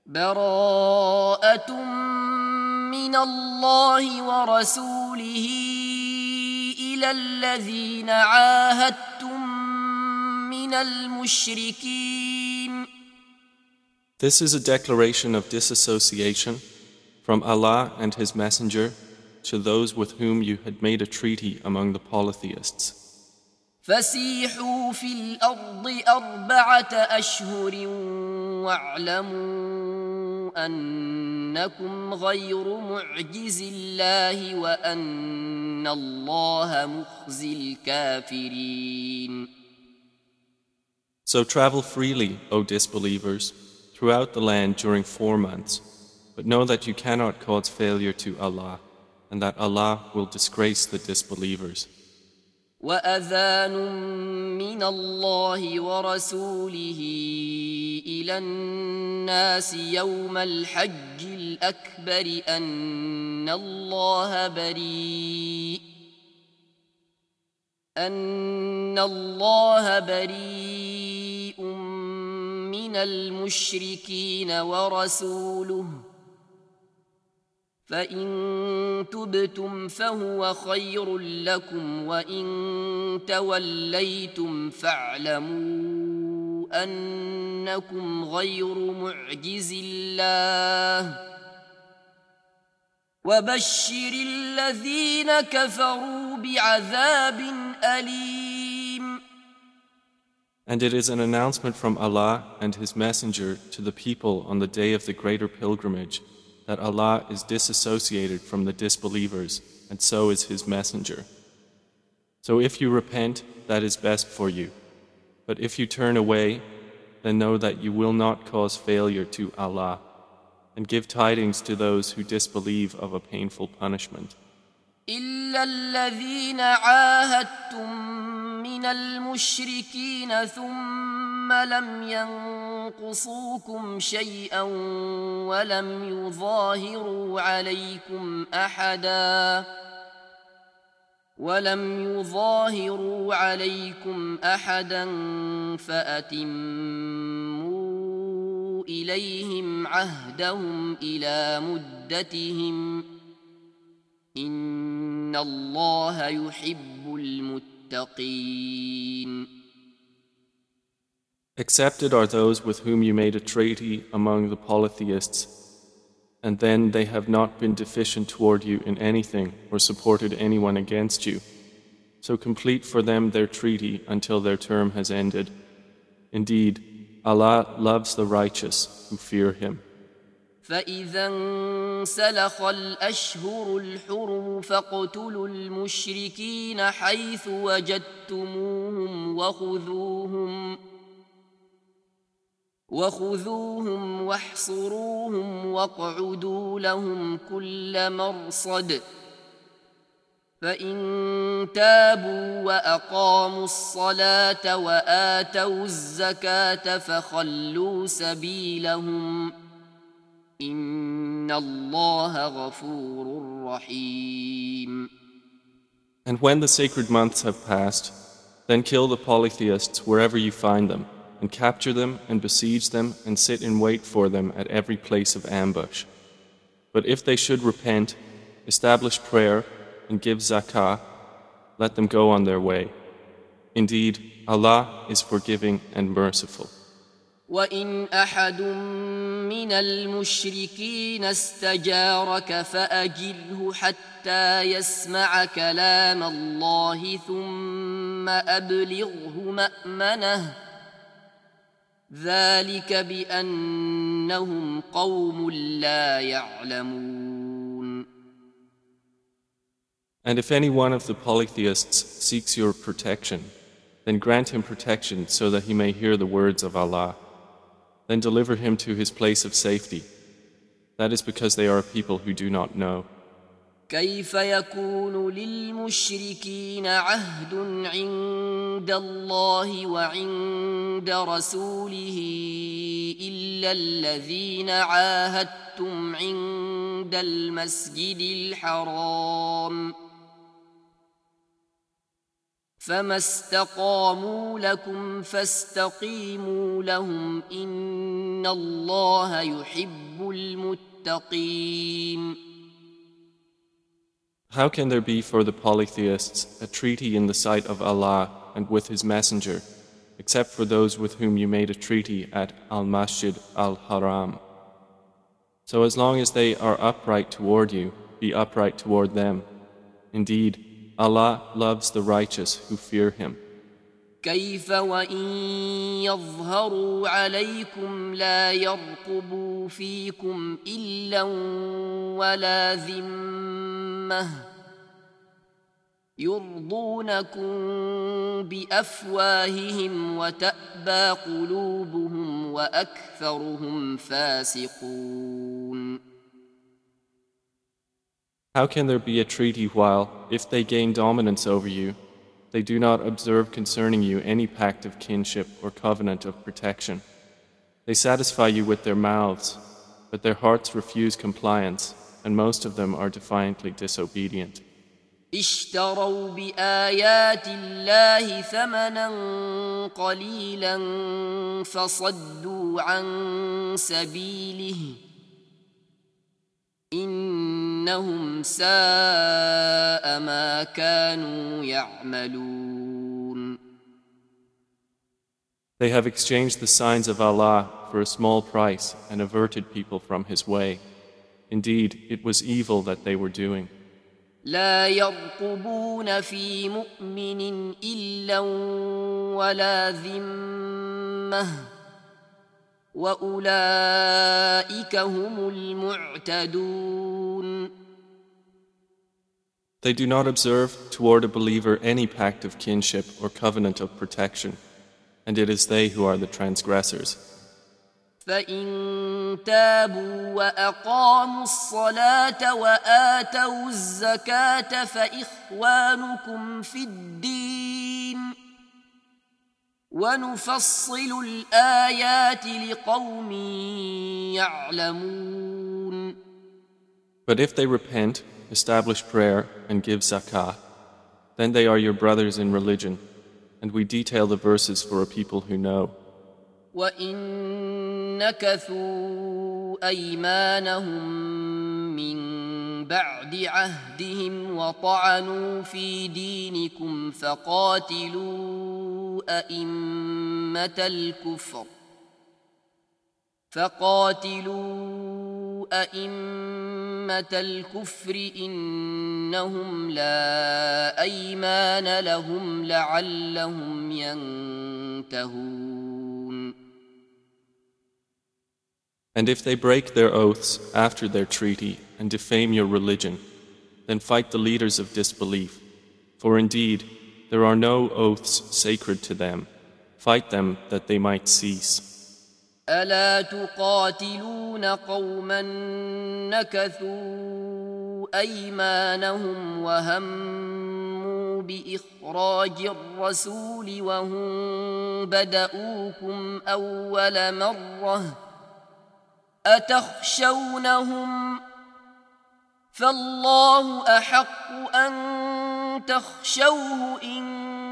براءة من الله ورسوله إلى الذين عاهدتم من المشركين. This is a declaration of disassociation from Allah and His Messenger to those with whom you had made a treaty among the polytheists. فسيحوا في الأرض 4 أشهر واعلموا أنكم غير معجز الله وأن الله مخزي الكافرين. So travel freely, O disbelievers, throughout the land during 4 months, but know that you cannot cause failure to Allah, and that Allah will disgrace the disbelievers. وأذان من الله ورسوله إلى الناس يوم الحج الأكبر أن الله بريء من المشركين ورسوله فإن تبتم فهو خير لكم وإن توليتم فاعلموا أنكم غير معجز الله وبشر الذين كفروا بعذاب أليم. And it is an announcement from Allah and His Messenger to the people on the day of the greater pilgrimage that Allah is disassociated from the disbelievers, and so is His Messenger. So if you repent, that is best for you. But if you turn away, then know that you will not cause failure to Allah, and give tidings to those who disbelieve of a painful punishment. إلا الذين عاهدتم من المشركين ثم لم ينقصوكم شيئا ولم يظاهروا عليكم أحدا فأتموا إليهم عهدهم إلى مدتهم إن الله يحب المتقين. Accepted are those with whom you made a treaty among the polytheists, and then they have not been deficient toward you in anything or supported anyone against you. So complete for them their treaty until their term has ended. Indeed, Allah loves the righteous who fear Him. فإذا انسلخ الأشهر الحرم فاقتلوا المشركين حيث وجدتموهم وخذوهم واحصروهم واقعدوا لهم كل مرصد فإن تابوا وأقاموا الصلاة وآتوا الزكاة فخلوا سبيلهم إن الله غفور رحيم. And when the sacred months have passed, then kill the polytheists wherever you find them, and capture them and besiege them and sit in wait for them at every place of ambush. But if they should repent, establish prayer, and give zakah, let them go on their way. Indeed, Allah is forgiving and merciful. وَإِنْ أَحَدٌ مِّنَ الْمُشْرِكِينَ اسْتَجَارَكَ فَأَجِرْهُ حَتَّى يَسْمَعَ كَلَامَ اللَّهِ ثُمَّ أَبْلِغْهُ مَأْمَنَهُ ذَلِكَ بِأَنَّهُمْ قَوْمٌ لَّا يَعْلَمُونَ. And if any one of the polytheists seeks your protection, then grant him protection so that he may hear the words of Allah. Then deliver him to his place of safety. That is because they are a people who do not know. كيف يكون للمشركين عهد عند الله وعند رسوله إلا الذين عاهدتم عند المسجد الحرام فما استقاموا لكم فاستقيموا لهم إن الله يحب المتقين. How can there be for the polytheists a treaty in the sight of Allah and with His Messenger, except for those with whom you made a treaty at Al-Masjid Al-Haram? So as long as they are upright toward you, be upright toward them. Indeed, Allah loves the righteous who fear Him. كيف وإن يظهروا عليكم لا يرقبوا فيكم إلا ولا ذمة يرضونكم بأفواههم وتأبى قلوبهم وأكثرهم فاسقون. How can there be a treaty while, if they gain dominance over you, they do not observe concerning you any pact of kinship or covenant of protection? They satisfy you with their mouths, but their hearts refuse compliance, and most of them are defiantly disobedient. اشتروا بآيات الله ثمنا قليلا فصدوا عن سبيله إنهم ساء ما كانوا يعملون. They have exchanged the signs of Allah for a small price and averted people from His way. Indeed, it was evil that they were doing. لا يرقبون في مؤمن إلا ولا ذمة وأولئك هم المعتدون. They do not observe toward a believer any pact of kinship or covenant of protection, and it is they who are the transgressors. فإن تابوا وأقاموا الصلاة وآتوا الزكاة فإخوانكم في الدين ونفصل الآيات لقوم يعلمون. But if they repent, establish prayer, and give zakah, then they are your brothers in religion, and we detail the verses for a people who know. وَإِن نَكَثُوا أَيْمَانَهُم مِّن بَعْدِ عَهْدِهِمْ وَطَعَنُوا فِي دِينِكُمْ فَقَاتِلُوا أَئِمَّةَ الْكُفْرِ إِنَّهُمْ لَا أَيْمَانَ لَهُمْ لَعَلَّهُمْ يَنْتَهُونَ. And if they break their oaths after their treaty and defame your religion, then fight the leaders of disbelief. For indeed, there are no oaths sacred to them. Fight them that they might cease. ألا تقاتلون قوما نكثوا أيمانهم وهموا بإخراج الرسول وهم بدؤوكم أول مرة أتخشونهم فالله أحق أن تخشوه إن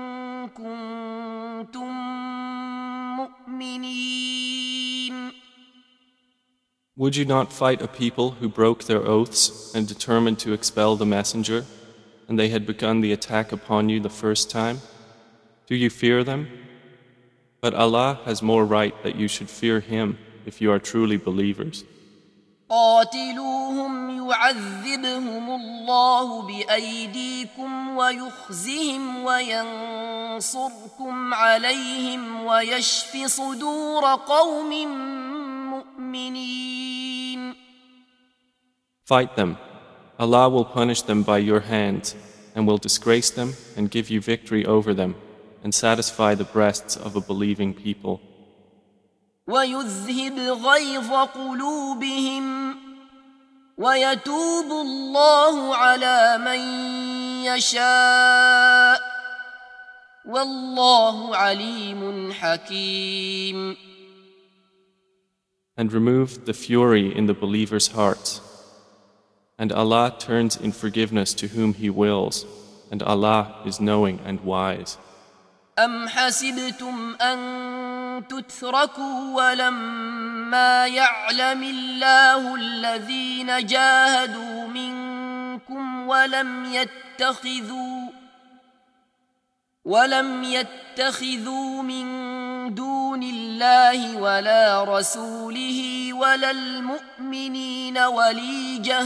كنتم مؤمنين. Would you not fight a people who broke their oaths and determined to expel the messenger, and they had begun the attack upon you the first time? Do you fear them? But Allah has more right that you should fear Him if you are truly believers. قاتلوهم يعذبهم الله بأيديكم ويخزهم وينصركم عليهم ويشف صدور قوم مؤمنين. Fight them. Allah will punish them by your hands and will disgrace them and give you victory over them and satisfy the breasts of a believing people. ويذهب غيظ قلوبهم ويتوب الله على من يشاء والله عليم حكيم. And remove the fury in the believers' hearts. And Allah turns in forgiveness to whom He wills, and Allah is knowing and wise. أم حسبتم أن تتركوا ولما يعلم الله الذين جاهدوا منكم ولم يتخذوا من دون الله ولا رسوله ولا المؤمنين وليجة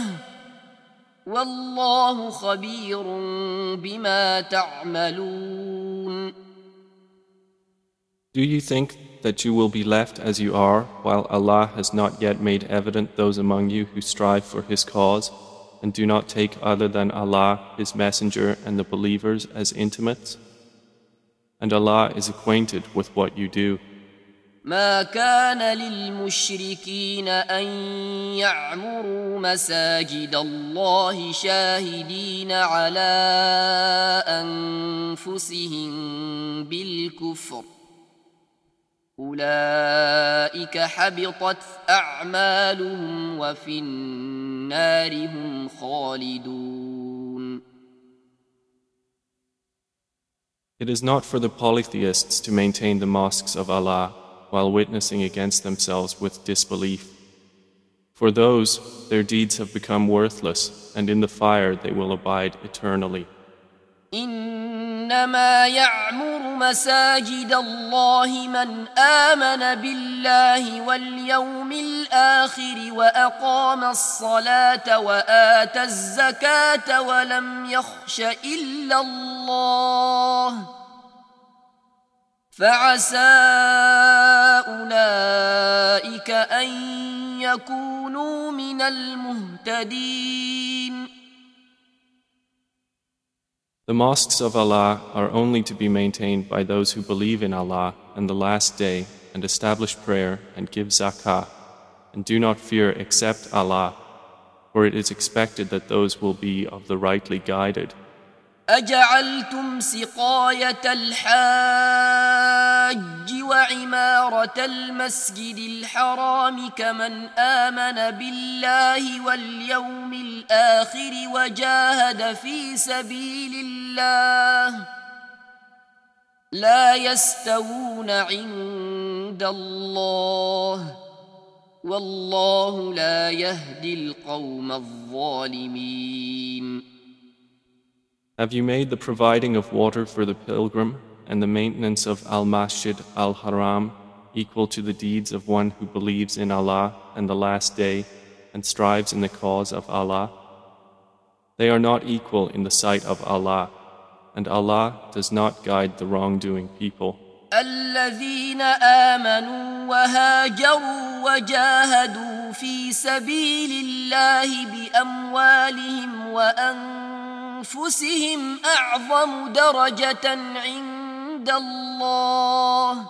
والله خبير بما تعملون. Do you think that you will be left as you are while Allah has not yet made evident those among you who strive for His cause and do not take other than Allah, His Messenger and the believers as intimates? And Allah is acquainted with what you do. ما كان للمشركين أن يعمروا مساجد الله شاهدين على أنفسهم بالكفر أولئك حبطت أعمالهم وفي النار هم خالدون. It is not for the polytheists to maintain the mosques of Allah while witnessing against themselves with disbelief. For those, their deeds have become worthless, and in the fire they will abide eternally. إنما يعمر مساجد الله من آمن بالله واليوم الآخر وأقام الصلاة وآتى الزكاة ولم يخش إلا الله فعسى أولئك أن يكونوا من المهتدين. The mosques of Allah are only to be maintained by those who believe in Allah and the Last Day and establish prayer and give zakah and do not fear except Allah, for it is expected that those will be of the rightly guided. أجعلتم سقاية الحاج وعمارة المسجد الحرام كمن آمن بالله واليوم الآخر وجاهد في سبيل الله لا يستوون عند الله والله لا يهدي القوم الظالمين. Have you made the providing of water for the pilgrim and the maintenance of Al-Masjid Al-Haram equal to the deeds of one who believes in Allah and the Last Day and strives in the cause of Allah? They are not equal in the sight of Allah, and Allah does not guide the wrongdoing people. الذين آمنوا وهاجروا وجاهدوا في سبيل الله بأموالهم وأنفسهم أعظم درجة عند الله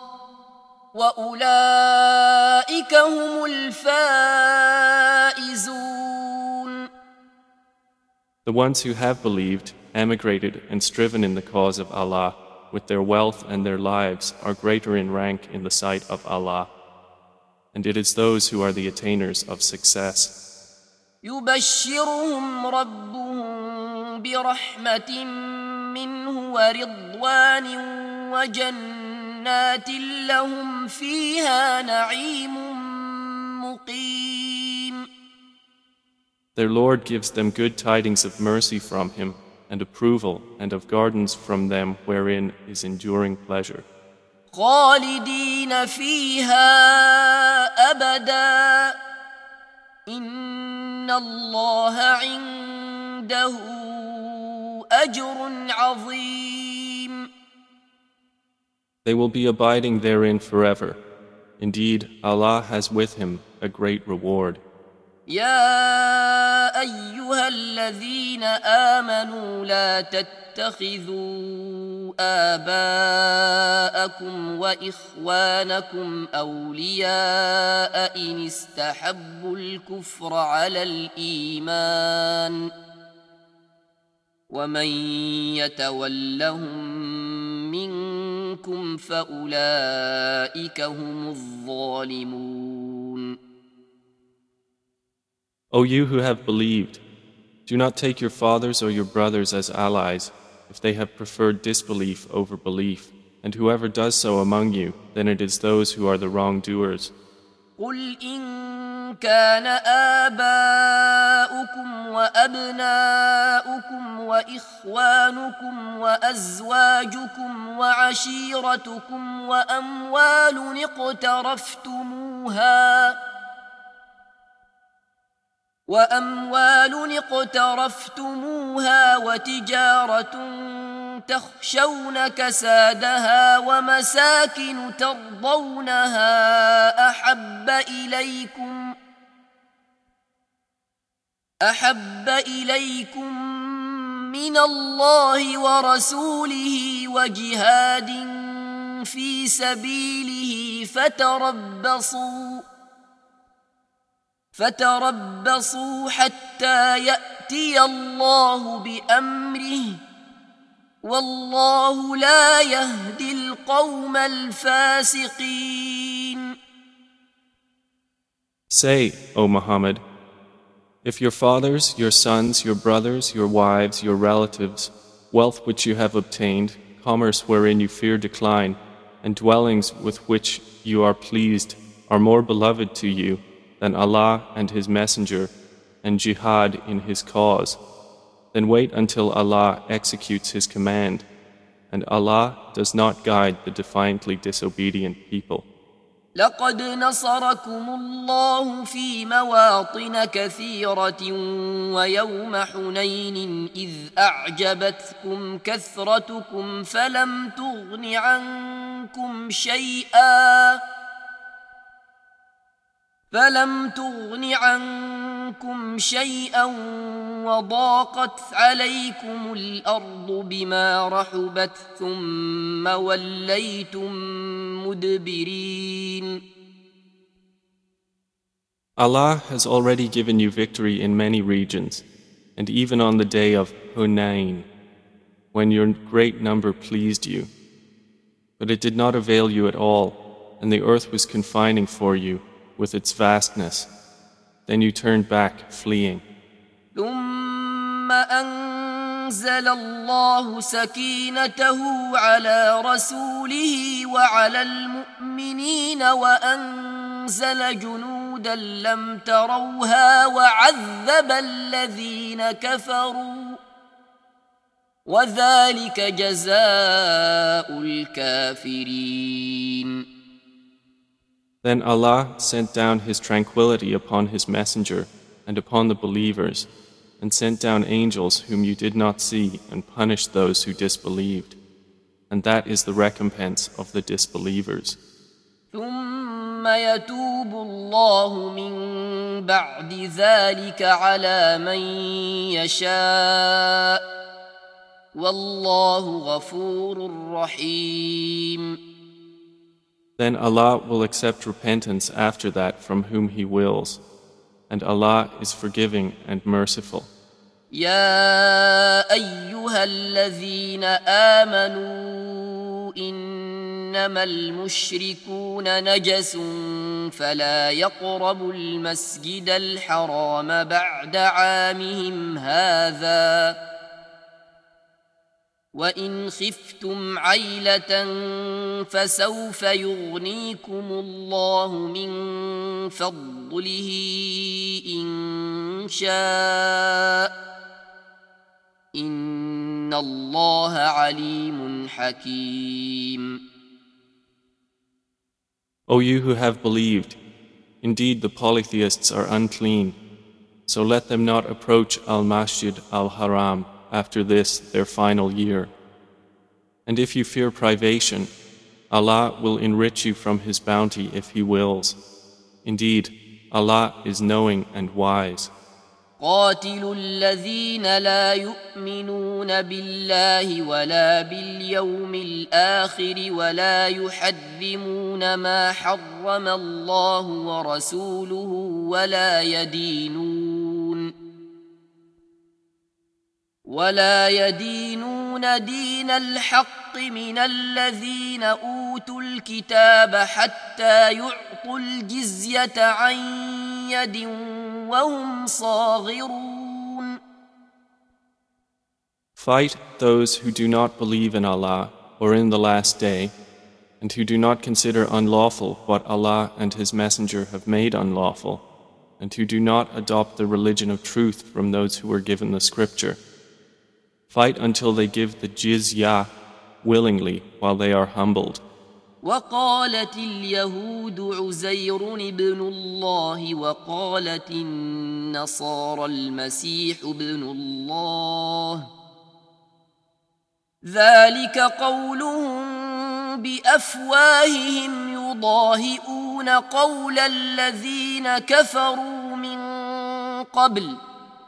وأولئك هم الفائزون. The ones who have believed, emigrated and striven in the cause of Allah with their wealth and their lives are greater in rank in the sight of Allah, and it is those who are the attainers of success. يبشرهم ربهم برحمة منه ورضوان وجنات لهم فيها نعيم مقيم. Their Lord gives them good tidings of mercy from Him and approval and of gardens from them wherein is enduring pleasure. خالدين فيها أبدا إن الله عنده أجر عظيم. They will be abiding therein forever. Indeed, Allah has with Him a great reward. يا أيها الذين آمنوا لا تتخذوا آباءكم وإخوانكم أولياء إن استحبوا الكفر على الإيمان ومن يتولهم منكم فأولئك هم الظالمون. O you who have believed, do not take your fathers or your brothers as allies, if they have preferred disbelief over belief. And whoever does so among you, then it is those who are the wrongdoers. قل إن كان آباؤكم وأبناؤكم وإخوانكم وأزواجكم وعشيرتكم وأموال اقترفتموها وتجارة تخشون كسادها ومساكن ترضونها أحب إليكم من الله ورسوله وجهاد في سبيله فتربصوا حتى يأتي الله بأمره والله لا يهدي القوم الفاسقين. Say, O Muhammad, if your fathers, your sons, your brothers, your wives, your relatives, wealth which you have obtained, commerce wherein you fear decline, and dwellings with which you are pleased are more beloved to you than Allah and His Messenger and jihad in His cause, then wait until Allah executes His command, and Allah does not guide the defiantly disobedient people. لقد نصركم الله في مواطن كثيرة ويوم حنين إذ أعجبتكم كثرتكم فلم تغن عنكم شيئا وضاقت عليكم الأرض بما رحبت ثم وليتم مدبرين. Allah has already given you victory in many regions, and even on the day of Hunayn, when your great number pleased you. But it did not avail you at all, and the earth was confining for you with its vastness. Then you turned back, fleeing. ثم أنزل الله سكينته على رسوله وعلى المؤمنين وأنزل جنودا لم تروها وعذب الذين كفروا وذلك جزاء الكافرين. Then Allah sent down His tranquility upon His messenger and upon the believers, and sent down angels whom you did not see and punished those who disbelieved. And that is the recompense of the disbelievers. ثم يتوب الله من بعد ذلك على من يشاء والله غفور رحيم. Then Allah will accept repentance after that from whom He wills, and Allah is forgiving and merciful. يا أيها الذين آمنوا إنما المشركون نجس فلا يقربوا المسجد الحرام بعد عامهم هذا وإن خفتم عيلة فسوف يغنيكم الله من فضله إن شاء إن الله عليم حكيم. O you who have believed, indeed the polytheists are unclean, so let them not approach Al-Masjid Al-Haram after this their final year. And if you fear privation, Allah will enrich you from His bounty if He wills. Indeed, Allah is knowing and wise. قاتلوا الذين لا يؤمنون بالله ولا باليوم الآخر ولا يحرمون ما حرم الله ورسوله ولا يدينون دين الحق من الذين أوتوا الكتاب حتى يعطوا الجزية عن يد وهم صاغرون. Fight those who do not believe in Allah or in the last day, and who do not consider unlawful what Allah and His Messenger have made unlawful, and who do not adopt the religion of truth from those who were given the scripture. Fight until they give the jizyah willingly while they are humbled. وقالت اليهود عزير ابن الله وقالت النصارى المسيح ابن الله ذلك قولهم بأفواههم يضاهئون قول الذين كفروا من قبل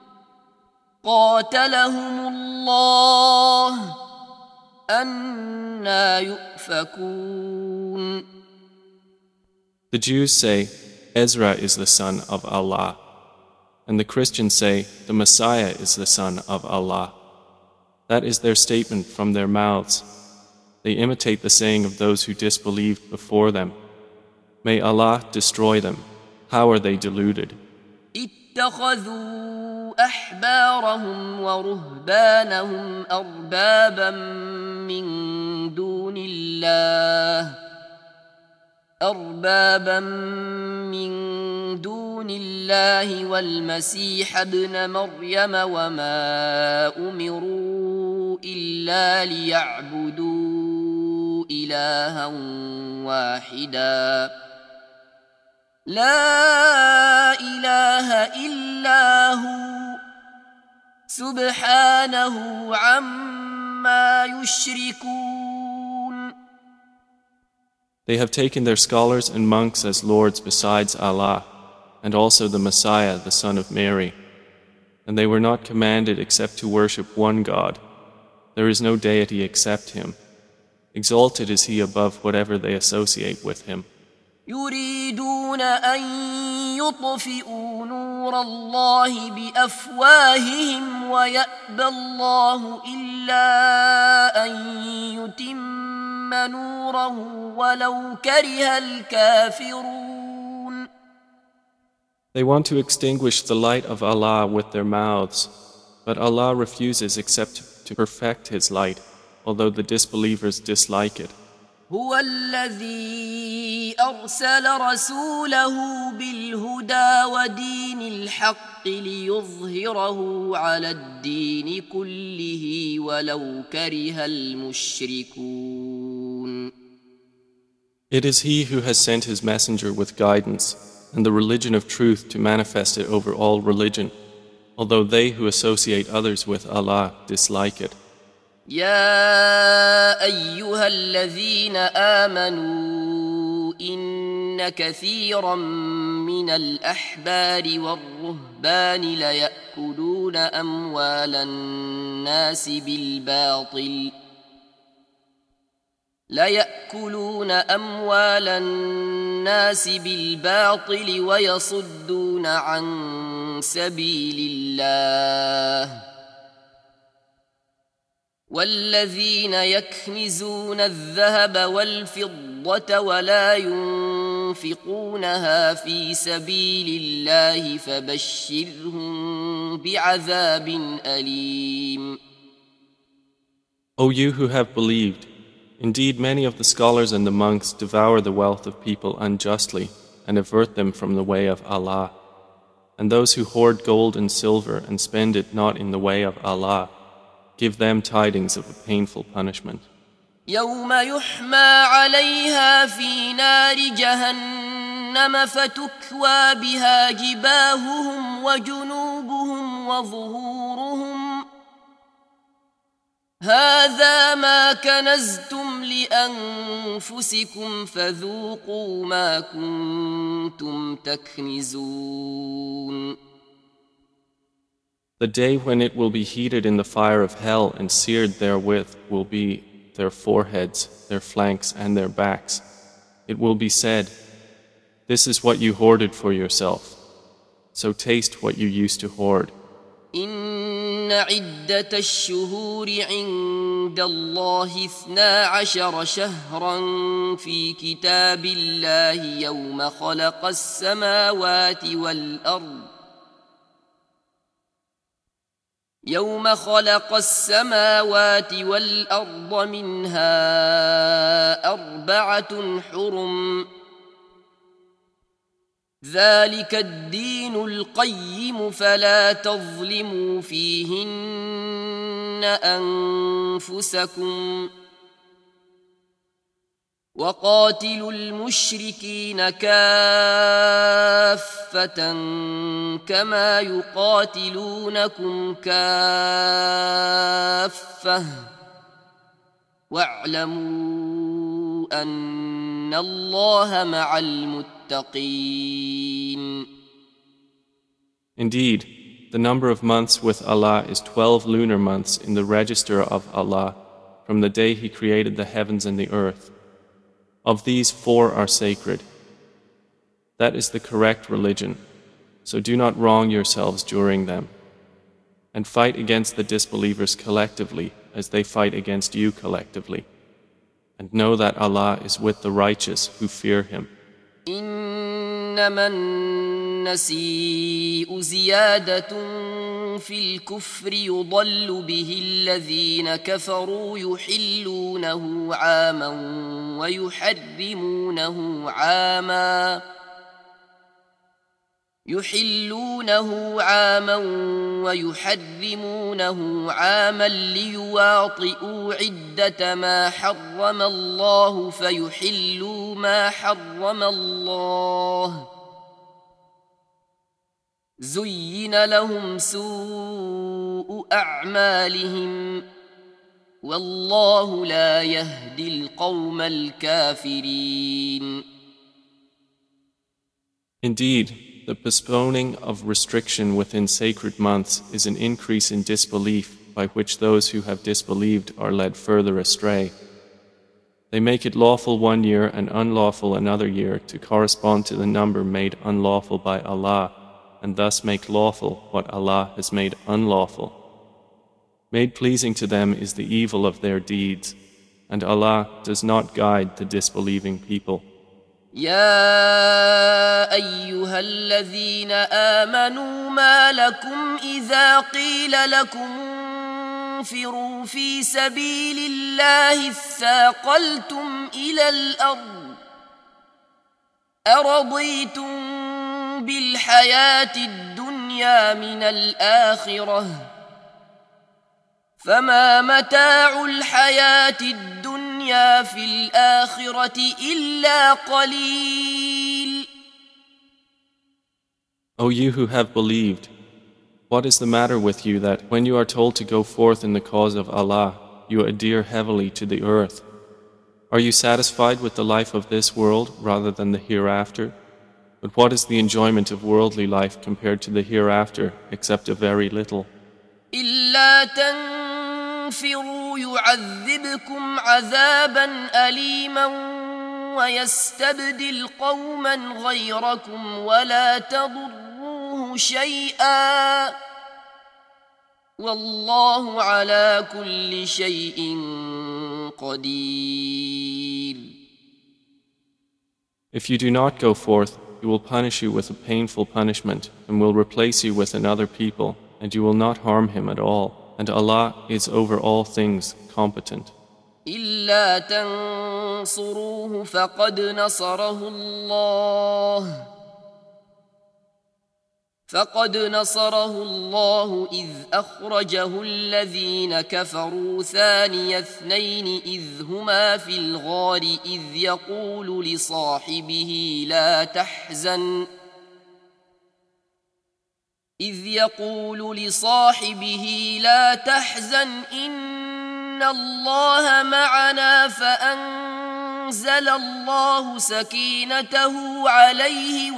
قاتلهم الله أنى يؤفكون. The Jews say, Ezra is the son of Allah, and the Christians say, the Messiah is the son of Allah. That is their statement from their mouths. They imitate the saying of those who disbelieved before them. May Allah destroy them. How are they deluded? اتخذوا أحبارهم ورهبانهم أربابا من دون الله والمسيح ابن مريم وما أمروا إلا ليعبدوا إلها واحدا لا إله إلا هو سبحانه عما يشركون. They have taken their scholars and monks as lords besides Allah, and also the Messiah, the son of Mary. And they were not commanded except to worship one God. There is no deity except Him. Exalted is He above whatever they associate with Him. يريدون أن يطفئوا نور الله بأفواههم ويأبى الله إلا أن يتم نوره ولو كره الكافرون. They want to extinguish the light of Allah with their mouths, but Allah refuses except to perfect His light, although the disbelievers dislike it. هو الذي أرسل رسوله بالهدى ودين الحق ليظهره على الدين كله ولو كره المشركون. It is He who has sent His messenger with guidance and the religion of truth to manifest it over all religion, although they who associate others with Allah dislike it. يا أيها الذين آمنوا إن كثيرا من الأحبار والرهبان ليأكلون أموال الناس بالباطل ويصدون عن سبيل الله والذين يكنزون الذهب والفضة ولا ينفقونها في سبيل الله فبشرهم بعذاب أليم. O you who have believed, indeed many of the scholars and the monks devour the wealth of people unjustly and avert them from the way of Allah. And those who hoard gold and silver and spend it not in the way of Allah, give them tidings of a painful punishment. يوم يحمى عليها في نار جهنم فتكوى بها جباههم وجنوبهم وظهورهم هذا ما كنزتم لأنفسكم فذوقوا ما كنتم تكنزون. The day when it will be heated in the fire of hell and seared therewith will be their foreheads, their flanks, and their backs. It will be said, "This is what you hoarded for yourself, so taste what you used to hoard." إن عدة الشهور عند الله 12 شهرا في كتاب الله يوم خلق السماوات والأرض يوم خلق السماوات والأرض منها أربعة حرم ذلك الدين القيم فلا تظلموا فيهن أنفسكم وقاتلوا المشركين كافة كما يقاتلونكم كافة واعلموا أن الله مع المتقين. Indeed, the number of months with Allah is 12 lunar months in the register of Allah from the day He created the heavens and the earth. Of these, 4 are sacred. That is the correct religion, so do not wrong yourselves during them. And fight against the disbelievers collectively as they fight against you collectively. And know that Allah is with the righteous who fear Him. إنما النسيء زيادة في الكفر يضل به الذين كفروا يحلونه عاما ويحرمونه عاما ليواطئوا عدة ما حرم الله فيحلوا ما حرم الله زين لهم سوء أعمالهم والله لا يهدي القوم الكافرين. Indeed, the postponing of restriction within sacred months is an increase in disbelief by which those who have disbelieved are led further astray. They make it lawful one year and unlawful another year to correspond to the number made unlawful by Allah, and thus make lawful what Allah has made unlawful. Made pleasing to them is the evil of their deeds, and Allah does not guide the disbelieving people. يا أيها الذين آمنوا ما لكم إذا قيل لكم انفروا في سبيل الله اثاقلتم إلى الأرض أرضيتم بالحياة الدنيا من الآخرة فما متاع الحياة الدنيا في الآخرة إلا قليل. O you who have believed, what is the matter with you that when you are told to go forth in the cause of Allah, you adhere heavily to the earth? Are you satisfied with the life of this world rather than the hereafter? But what is the enjoyment of worldly life compared to the hereafter except a very little? إلا تنفروا يعذبكم عذابا أليما ويستبدل قوما غيركم ولا تضروه شيئا والله على كل شيء قدير. If you do not go forth, He will punish you with a painful punishment and will replace you with another people, and you will not harm him at all, and Allah is over all things competent. إلا تنصروه فقد نصره الله إذ أخرجه الذين كفروا ثاني اثنين إذ هما في الغار إذ يقول لصاحبه لا تحزن إن الله معنا فأنزل الله سكينته عليه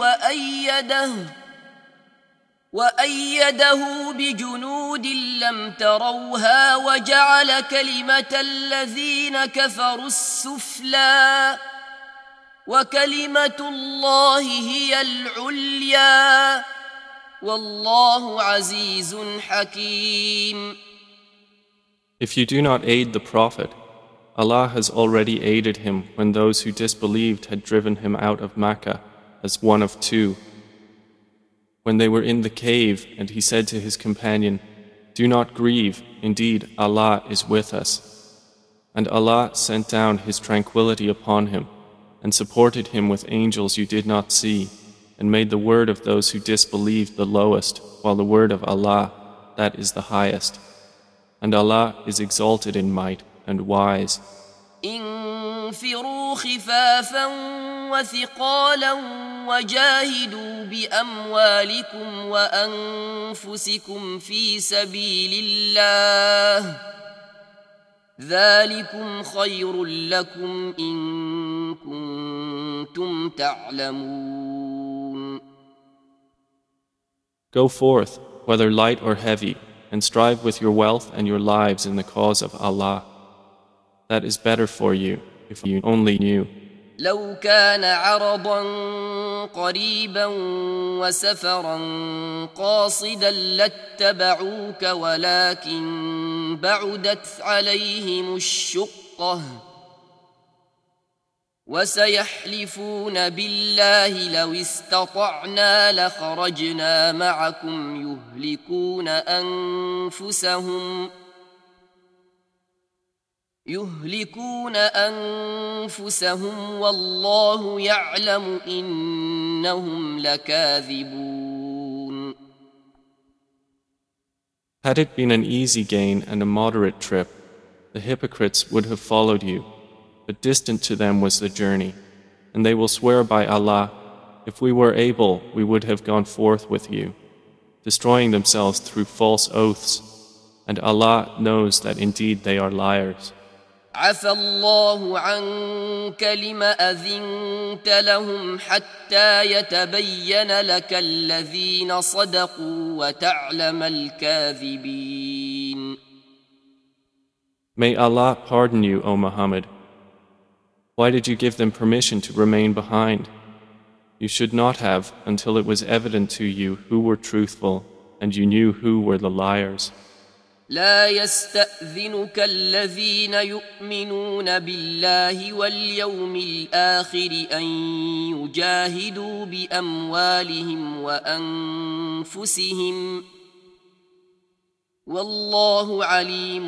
وأيده بجنود لم تروها وجعل كلمة الذين كفروا السفلى وكلمة الله هي العليا والله عزيز حكيم. If you do not aid the Prophet, Allah has already aided him when those who disbelieved had driven him out of Makkah as one of two. When they were in the cave and he said to his companion, Do not grieve, indeed Allah is with us. And Allah sent down His tranquility upon him, and supported him with angels you did not see, and made the word of those who disbelieved the lowest, while the word of Allah, that is the highest. And Allah is exalted in might and wise. انفروا خفافا وثقالا وجاهدوا بأموالكم وأنفسكم في سبيل الله ذلكم خير لكم إن كنتم تعلمون. Go forth, whether light or heavy, and strive with your wealth and your lives in the cause of Allah. That is better for you, if you only knew. لو كان عرضا قريبا وسفرا قاصدا لاتبعوك ولكن بعدت عليهم الشقة وسيحلفون بالله لو استطعنا لخرجنا معكم يهلكون أنفسهم والله يعلم إنهم لكاذبون. Had it been an easy gain and a moderate trip, the hypocrites would have followed you, but distant to them was the journey, and they will swear by Allah, if we were able, we would have gone forth with you, destroying themselves through false oaths, and Allah knows that indeed they are liars. عفى الله عنك لم أذنت لهم حتى يتبين لك الذين صدقوا وتعلم الكاذبين. May Allah pardon you, O Muhammad. Why did you give them permission to remain behind? You should not have until it was evident to you who were truthful and you knew who were the liars. لا يستأذنك الذين يؤمنون بالله واليوم الآخر أن يجاهدوا بأموالهم وأنفسهم والله عليم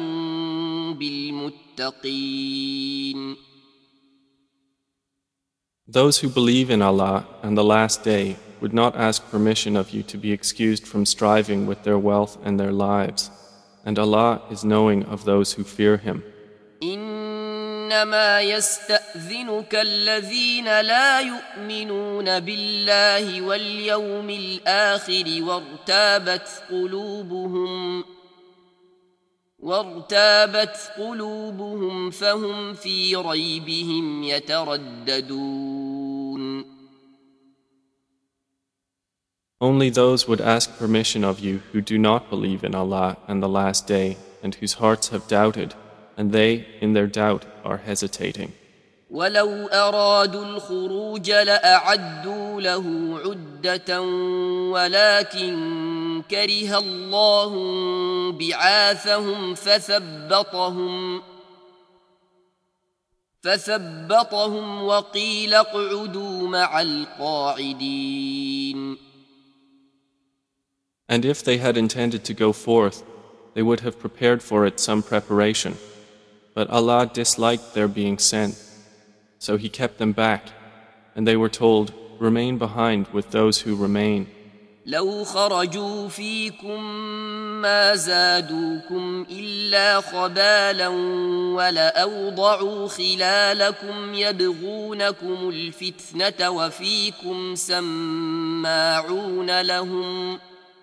بالمتقين. Those who believe in Allah and the Last Day would not ask permission of you to be excused from striving with their wealth and their lives. And Allah is knowing of those who fear Him. إنما يستأذنك الذين لا يؤمنون بالله واليوم الآخر وارتابت قلوبهم فهم في ريبهم يترددون. Only those would ask permission of you who do not believe in Allah and the Last Day and whose hearts have doubted, and they, in their doubt, are hesitating. ولو أرادوا الخروج لأعدوا له عدة ولكن كره الله بعاثهم فثبطهم وقيل اقعدوا مع القاعدين. And if they had intended to go forth, they would have prepared for it some preparation. But Allah disliked their being sent, so He kept them back, and they were told, remain behind with those who remain. لو خرجوا فيكم ما زادوكم إلا خبالا ولأوضعوا خلالكم يبغونكم الفتنة وفيكم سماعون لهم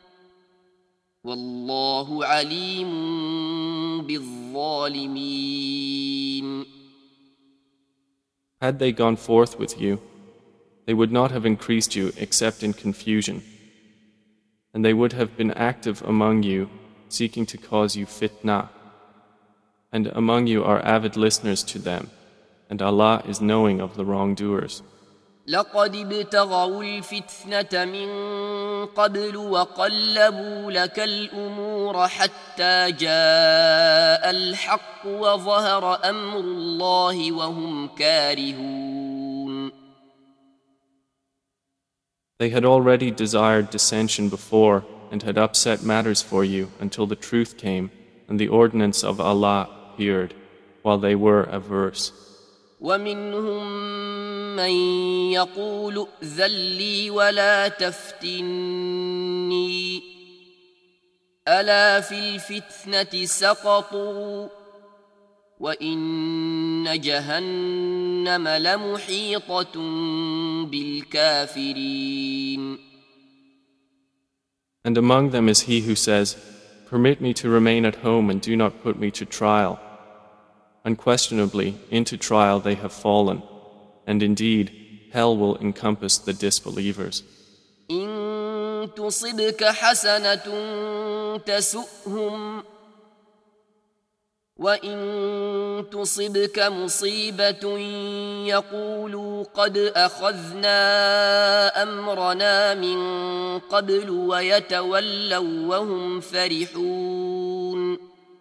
والله عليم بالظالمين. Had they gone forth with you, they would not have increased you except in confusion, and they would have been active among you, seeking to cause you fitna. And among you are avid listeners to them, and Allah is knowing of the wrongdoers. لقد ابتغوا الفتنة من قبل وقلبوا لك الأمور حتى جاء الحق وظهر أمر الله وهم كارهون. They had already desired dissension before, and had upset matters for you until the truth came and the ordinance of Allah appeared, while they were averse. ومنهم من يقول ائذن لي ولا تفتني ألا في الفتنة سقطوا وإن جهنم لمحيطة بالكافرين. And among them is he who says, "Permit me to remain at home and do not put me to trial." Unquestionably, into trial they have fallen, and indeed, hell will encompass the disbelievers. إن تصبك حسنة تسؤهم وإن تصبك مصيبة يقولوا قد أخذنا أمرنا من قبل ويتولوا وهم فرحون.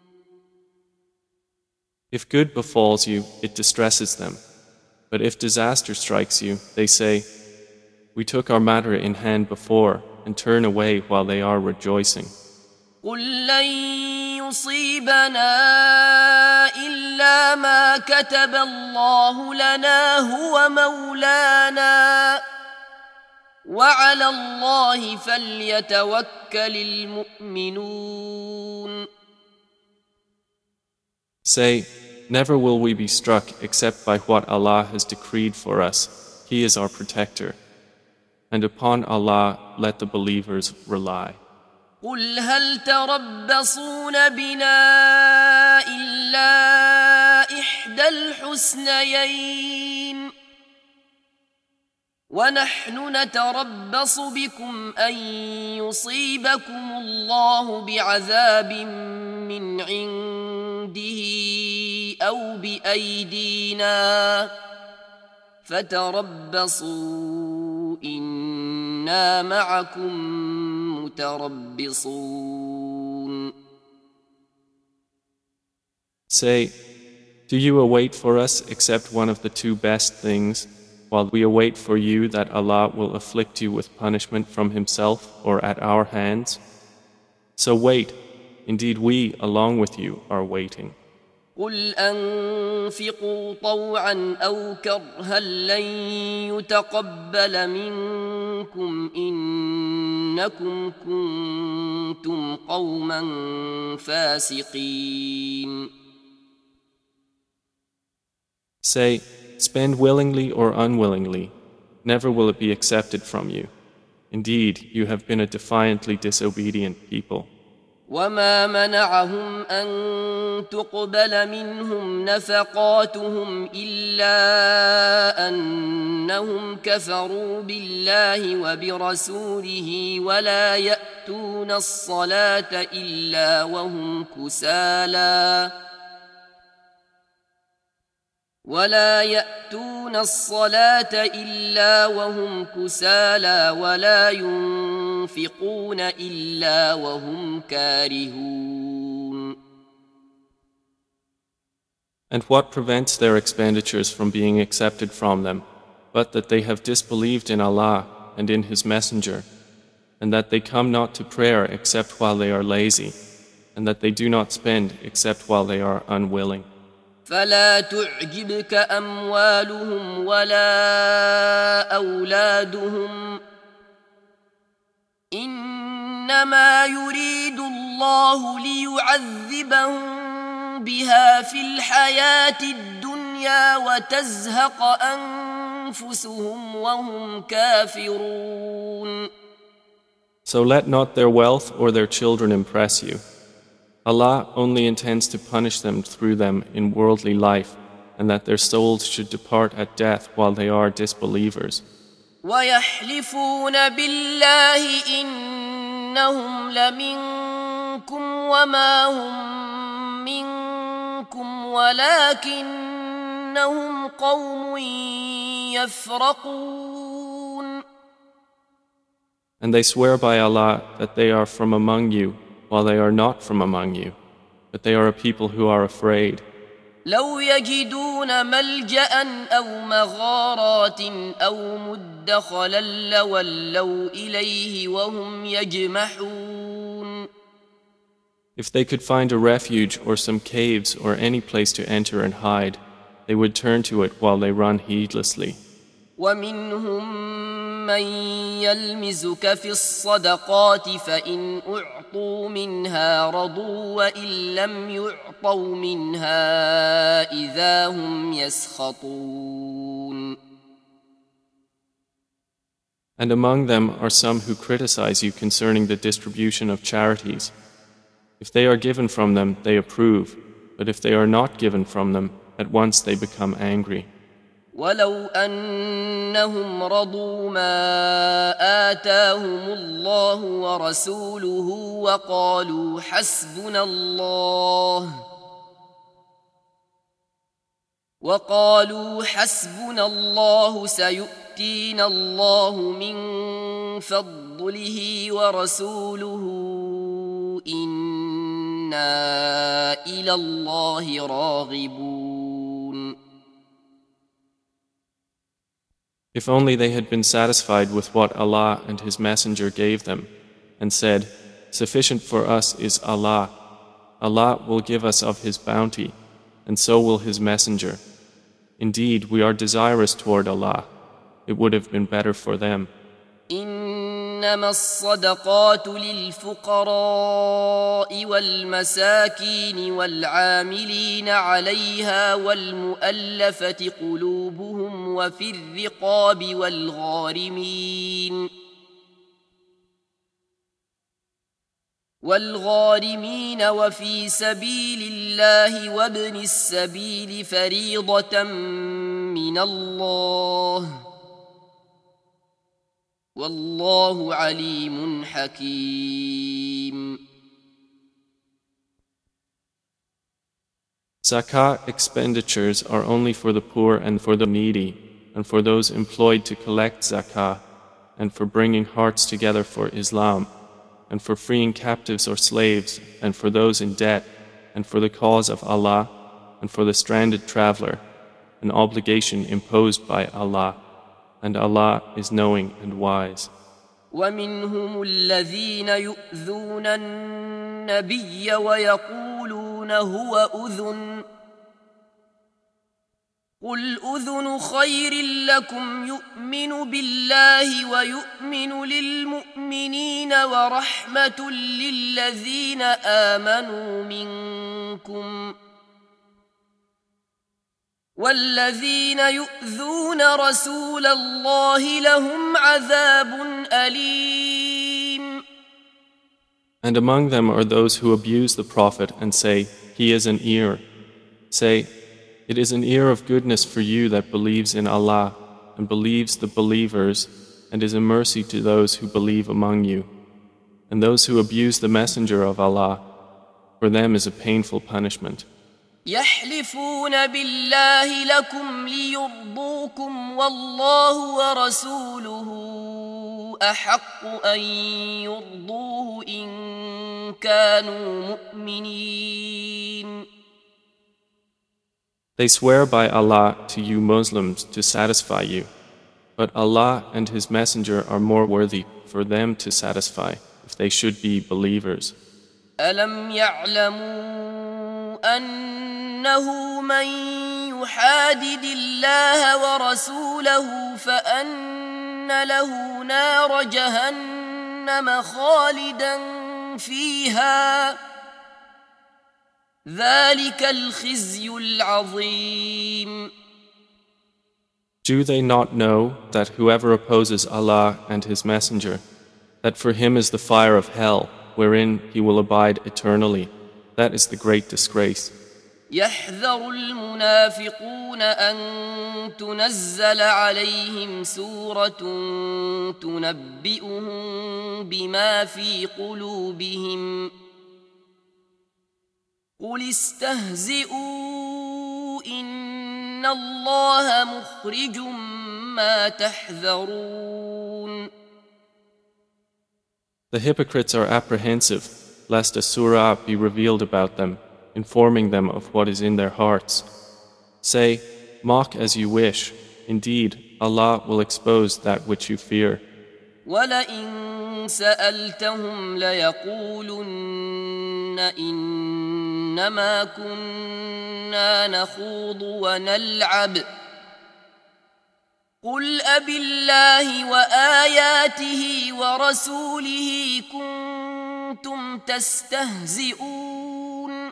If good befalls you, it distresses them. But if disaster strikes you, they say, "We took our matter in hand before," and turn away while they are rejoicing. قل لن يصيبنا إلا ما كتب الله لنا هو مولانا وعلى الله فليتوكل المؤمنون. Say, never will we be struck except by what Allah has decreed for us. He is our protector. And upon Allah let the believers rely. قل هل تربصون بنا إلا إحدى الحسنيين ونحن نتربص بكم أن يصيبكم الله بعذاب من عنده أو بأيدينا فتربصوا إنا معكم متربصون. Say, do you await for us except one of the two best things, while we await for you that Allah will afflict you with punishment from Himself or at our hands? So wait, indeed we, along with you, are waiting. قل أنفقوا طوعا أو كرها لن يتقبل منكم إنكم كنتم قوما فاسقين. Say, spend willingly or unwillingly, never will it be accepted from you. Indeed, you have been a defiantly disobedient people. وما منعهم أن تقبل منهم نفقاتهم إلا أنهم كفروا بالله وبرسوله ولا يأتون الصلاة إلا وهم كسالى ولا ينفقون إلا وهم كارهون. And what prevents their expenditures from being accepted from them, but that they have disbelieved in Allah and in His Messenger, and that they come not to prayer except while they are lazy, and that they do not spend except while they are unwilling. فلا تعجبك أموالهم ولا أولادهم إنما يريد الله ليعذبهم بها في الحياة الدنيا وتزهق أنفسهم وهم كافرون. So let not their wealth or their children impress you. Allah only intends to punish them through them in worldly life, and that their souls should depart at death while they are disbelievers. ويحلفون بالله إنهم لمنكم وما هم منكم ولكنهم قوم يفرقون. And they swear by Allah that they are from among you, while they are not from among you, but they are a people who are afraid. لو يجدون ملجأ أو مغارات أو مدخلا لولوا إليه وهم يجمحون. If they could find a refuge or some caves or any place to enter and hide, they would turn to it while they run heedlessly. ومنهم من يلمزك في الصدقات فإن أعطوا منها رضوا وإن لم يعطوا منها إذا هم يسخطون. And among them are some who criticize you concerning the distribution of charities. If they are given from them, they approve, but if they are not given from them, at once they become angry. ولو أنهم رضوا ما آتاهم الله ورسوله وقالوا حسبنا الله سيؤتينا الله من فضله ورسوله إنا إلى الله راغبون. If only they had been satisfied with what Allah and His Messenger gave them, and said, "Sufficient for us is Allah. Allah will give us of His bounty, and so will His Messenger. Indeed, we are desirous toward Allah. It would have been better for them." إنما الصدقات للفقراء والمساكين والعاملين عليها والمؤلفة قلوبهم وفي الرقاب والغارمين وفي سبيل الله وابن السبيل فريضة من الله والله عليم حكيم. Zakah expenditures are only for the poor and for the needy, and for those employed to collect zakah, and for bringing hearts together for Islam, and for freeing captives or slaves, and for those in debt, and for the cause of Allah, and for the stranded traveler, an obligation imposed by Allah. And Allah is knowing and wise. ومنهم الذين يؤذون النبي ويقولون هو أذن قل أذن خير لكم يؤمن بالله ويؤمن للمؤمنين ورحمة للذين آمنوا منكم والذين يؤذون رسول الله لهم عذاب أليم. And among them are those who abuse the Prophet and say, "He is an ear." Say, "It is an ear of goodness for you that believes in Allah and believes the believers and is a mercy to those who believe among you. And those who abuse the Messenger of Allah, for them is a painful punishment." يحلفون بالله لكم ليرضوكم والله ورسوله أحق أن يرضوه إن كانوا مؤمنين. They swear by Allah to you Muslims to satisfy you, but Allah and His Messenger are more worthy for them to satisfy if they should be believers. ألم يعلموا أنه من يحادد الله ورسوله فأن له نار جهنم خالدا فيها ذلك الخزي العظيم. Do they not know that whoever opposes Allah and His Messenger, that for him is the fire of hell, wherein he will abide eternally? That is the great disgrace. يحذر المنافقون أن تنزل عليهم سورة تنبئهم بما في قلوبهم قل استهزئوا إن الله مخرج ما تحذرون. The hypocrites are apprehensive lest a surah be revealed about them, informing them of what is in their hearts. Say, mock as you wish. Indeed, Allah will expose that which you fear. وَلَئِن سَأَلْتَهُمْ لَيَقُولُنَّ إنما كنا نخوض ونلعب قل أبالله وآياته ورسوله كنتم تستهزئون.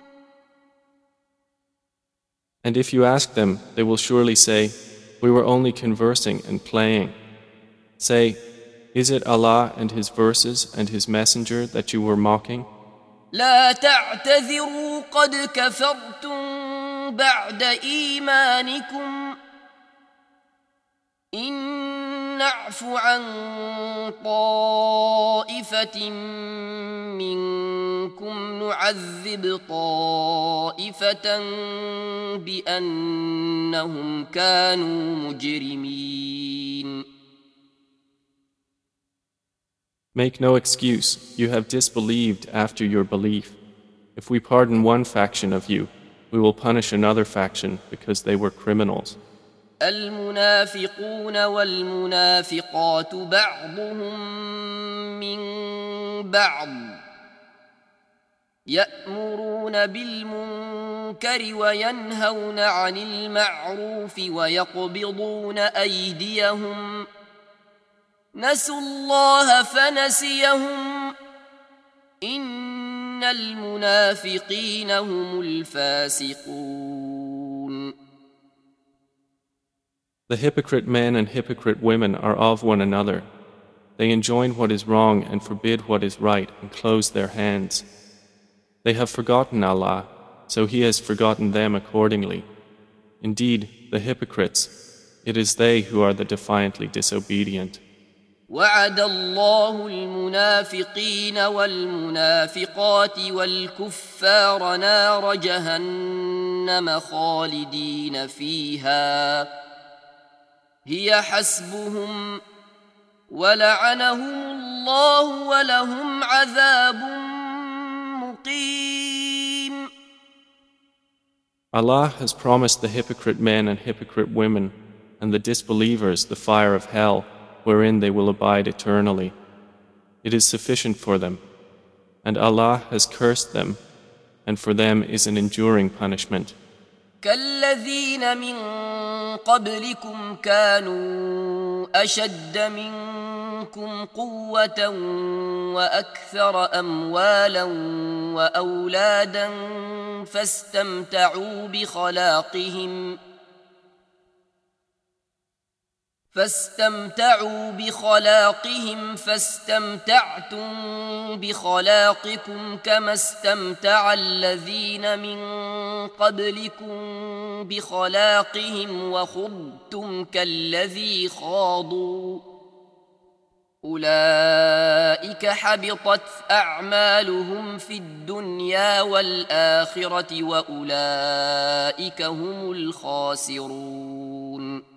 And if you ask them, they will surely say, "We were only conversing and playing." Say, "Is it Allah and His verses and His Messenger that you were mocking?" لا تعتذروا قد كفرتم بعد إيمانكم إن نعف عن طائفة منكم نعذب طائفة بأنهم كانوا مجرمين. Make no excuse, you have disbelieved after your belief. If we pardon one faction of you, we will punish another faction because they were criminals. المنافقون والمنافقات بعضهم من بعض يأمرون بالمنكر وينهون عن المعروف ويقبضون أيديهم نسوا الله فنسيهم إن المنافقين هم الفاسقون. The hypocrite men and hypocrite women are of one another. They enjoin what is wrong and forbid what is right and close their hands. They have forgotten Allah, so He has forgotten them accordingly. Indeed, the hypocrites, it is they who are the defiantly disobedient. وعد الله المنافقين والمنافقات والكفار نار جهنم خالدين فيها هي حسبهم ولعنهم الله ولهم عذاب مقيم. Allah has promised the hypocrite men and hypocrite women and the disbelievers the fire of hell wherein they will abide eternally. It is sufficient for them, and Allah has cursed them, and for them is an enduring punishment. كالذين من قبلكم كانوا أشد منكم قوة وأكثر أموالا وأولادا فاستمتعوا بخلاقهم فاستمتعتم بخلاقكم كما استمتع الذين من قبلكم بخلاقهم وخضتم كالذي خاضوا أولئك حبطت أعمالهم في الدنيا والآخرة وأولئك هم الخاسرون.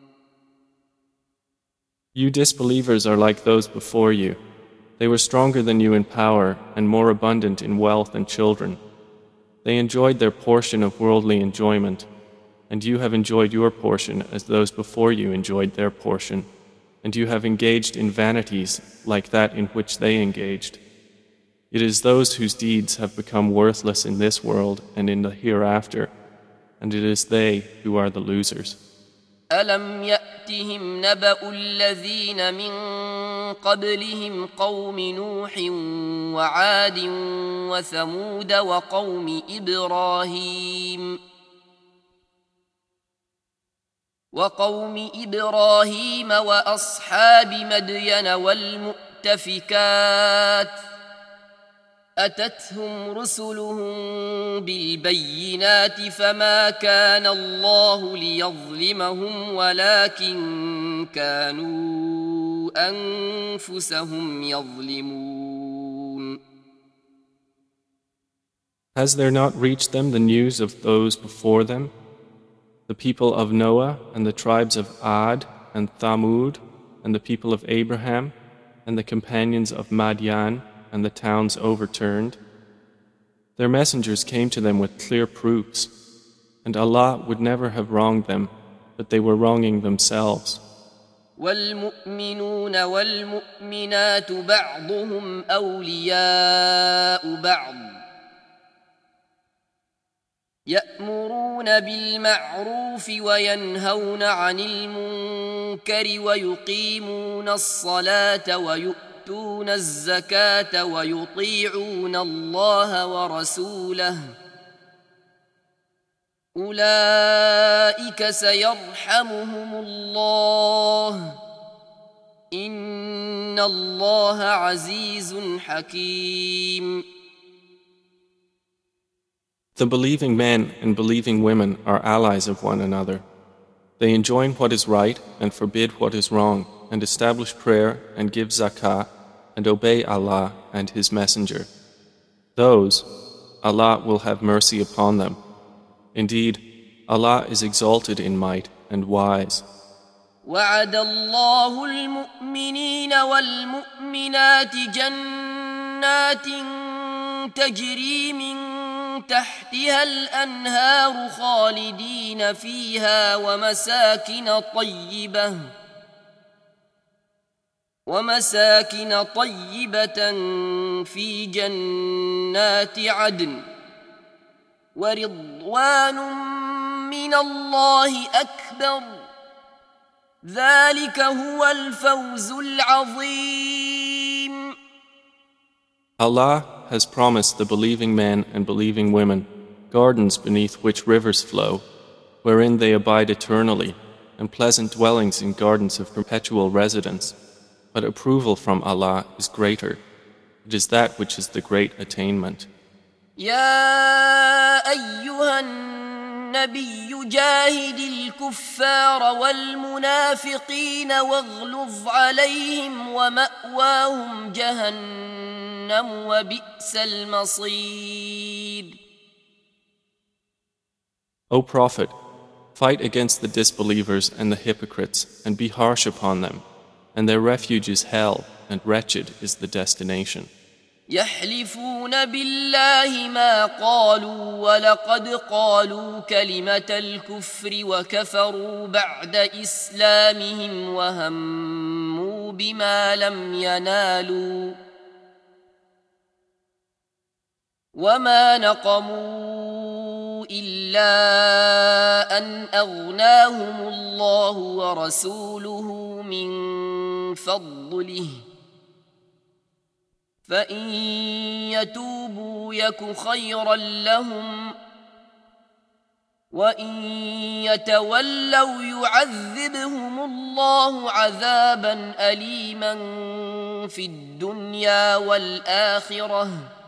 You disbelievers are like those before you. They were stronger than you in power and more abundant in wealth and children. They enjoyed their portion of worldly enjoyment, and you have enjoyed your portion as those before you enjoyed their portion, and you have engaged in vanities like that in which they engaged. It is those whose deeds have become worthless in this world and in the hereafter, and it is they who are the losers. ألم يأتهم نبأ الذين من قبلهم قوم نوح وعاد وثمود وقوم إبراهيم وأصحاب مدين والمؤتفكات أتتهم رسلهم بالبينات فما كان الله ليظلمهم ولكن كانوا أنفسهم يظلمون. Has there not reached them the news of those before them, the people of Noah and the tribes of Ad and Thamud and the people of Abraham and the companions of Madian and the towns overturned? Their messengers came to them with clear proofs, and Allah would never have wronged them, but they were wronging themselves. والمؤمنون والمؤمنات بعضهم أولياء بعض يأمرون بالمعروف وينهون عن المنكر ويقيمون الصلاة ويؤتون الزكاة ويطيعون الله ورسوله أولئك سيرحمهم الله إن الله عزيز حكيم. The believing men and believing women are allies of one another. They enjoin what is right and forbid what is wrong, and establish prayer and give zakah, and obey Allah and His Messenger. Those, Allah will have mercy upon them. Indeed, Allah is exalted in might and wise. وعد الله المؤمنين والمؤمنات جنات تجري من تحتها الأنهار خالدين فيها ومساكن طيبة في جنات عدن ورضوان من الله أكبر ذلك هو الفوز العظيم. Allah has promised the believing men and believing women gardens beneath which rivers flow, wherein they abide eternally, and pleasant dwellings in gardens of perpetual residence. But approval from Allah is greater. It is that which is the great attainment. يا أيها النبي جاهد الكفار والمنافقين واغلظ عليهم ومأواهم جهنم وبئس المصير. O Prophet, fight against the disbelievers and the hypocrites and be harsh upon them, and their refuge is hell, and wretched is the destination. يحلفون بالله ما قالوا ولقد قالوا كلمة الكفر وكفروا بعد إسلامهم وهموا بما لم ينالوا وما نقموا إلا أن أغناهم الله ورسوله من فضله فإن يتوبوا يك خيرا لهم وإن يتولوا يعذبهم الله عذابا أليما في الدنيا والآخرة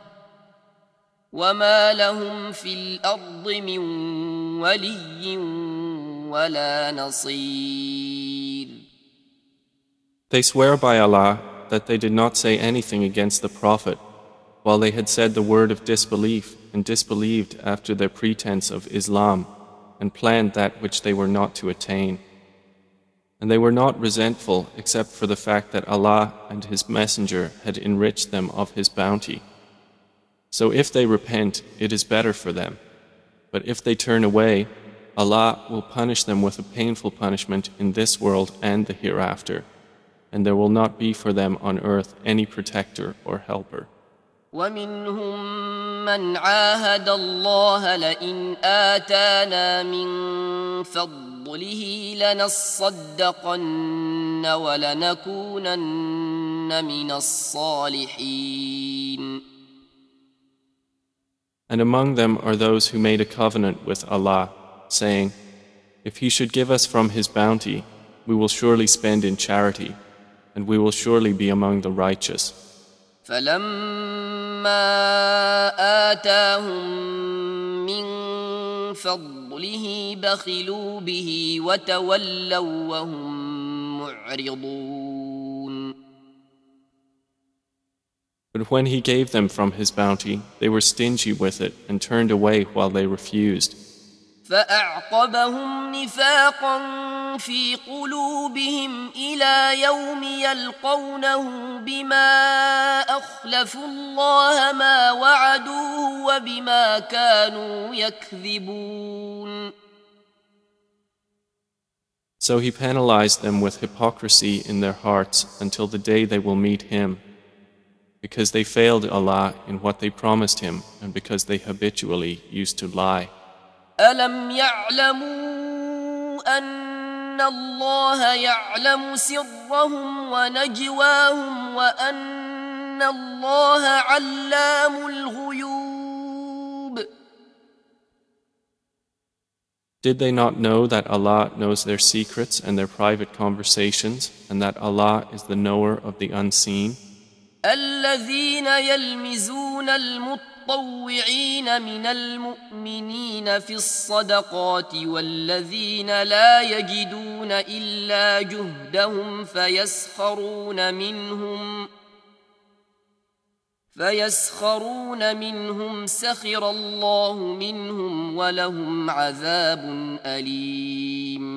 وما لهم في الأرض من ولي ولا نصير. They swear by Allah that they did not say anything against the Prophet, while they had said the word of disbelief and disbelieved after their pretense of Islam, and planned that which they were not to attain. And they were not resentful except for the fact that Allah and His Messenger had enriched them of His bounty. So if they repent, it is better for them. But if they turn away, Allah will punish them with a painful punishment in this world and the hereafter. And there will not be for them on earth any protector or helper. ومنهم من عاهد الله لئن آتانا من فضله لنصدقن ولنكونن من الصالحين. And among them are those who made a covenant with Allah, saying, if He should give us from His bounty, we will surely spend in charity, and we will surely be among the righteous. فلما آتاهم من فضله بخلوا به وتولوا وهم معرضون. But when He gave them from His bounty, they were stingy with it and turned away while they refused. فأعقبهم نفاقا في قلوبهم إلى يوم يلقونه بما أخلفوا الله ما وعدوه وبما كانوا يكذبون. So He penalized them with hypocrisy in their hearts until the day they will meet Him, because they failed Allah in what they promised Him and because they habitually used to lie. ألم يعلموا أن الله يعلم سرهم ونجواهم وأن الله علام الغيوب. Did they not know that Allah knows their secrets and their private conversations, and that Allah is the knower of the unseen? الذين يلمزون المطوعين من المؤمنين في الصدقات والذين لا يجدون إلا جهدهم فيسخرون منهم سخر الله منهم ولهم عذاب أليم.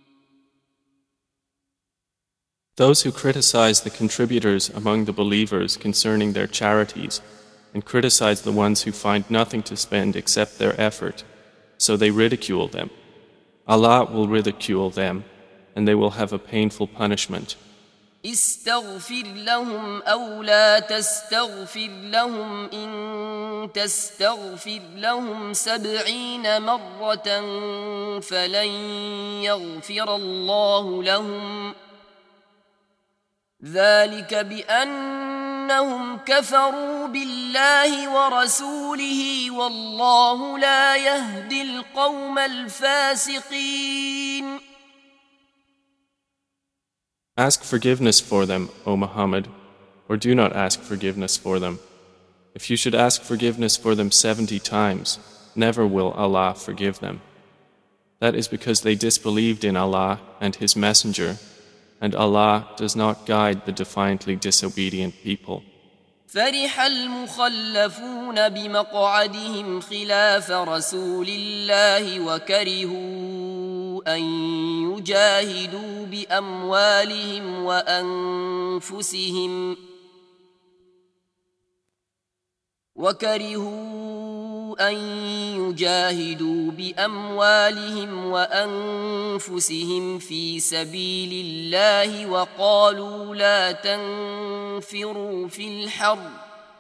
Those who criticize the contributors among the believers concerning their charities, and criticize the ones who find nothing to spend except their effort, so they ridicule them. Allah will ridicule them, and they will have a painful punishment. استغفر لهم أو لا تستغفر لهم إن تستغفر لهم 70 مرة فلن يغفر الله لهم ذلك بأنهم كفروا بالله ورسوله والله لا يهدي القوم الفاسقين. Ask forgiveness for them, O Muhammad, or do not ask forgiveness for them. If you should ask forgiveness for them 70 times, never will Allah forgive them. That is because they disbelieved in Allah and His Messenger, and Allah does not guide the defiantly disobedient people. فرح المخلفون بمقعدهم خلاف رسول الله وكرهوا أن يجاهدوا بأموالهم وأنفسهم في سبيل الله وقالوا لا تنفروا في الحر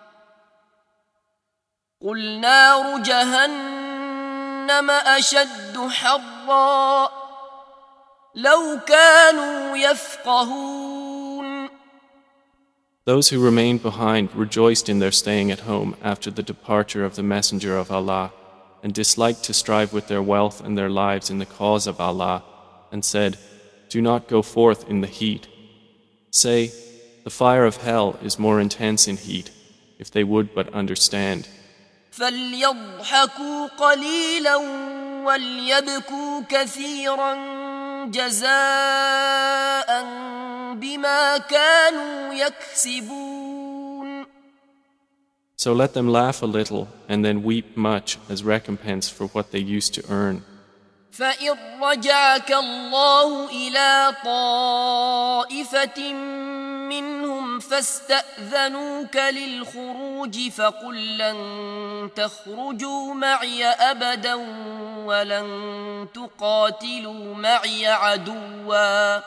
قل نار جهنم أشد حرا لو كانوا يفقهون. Those who remained behind rejoiced in their staying at home after the departure of the Messenger of Allah, and disliked to strive with their wealth and their lives in the cause of Allah, and said, "Do not go forth in the heat." Say, the fire of hell is more intense in heat, if they would but understand. فَلْيَضْحَكُوا قَلِيلًا وَلْيَبْكُوا كَثِيرًا جزاء بما كانوا يكسبون. So let them laugh a little and then weep much as recompense for what they used to earn. فإن رجعك الله إلى طائفة منهم فاستأذنوك للخروج فقل لن تخرجوا معي أبدا ولن تقاتلوا معي عدوا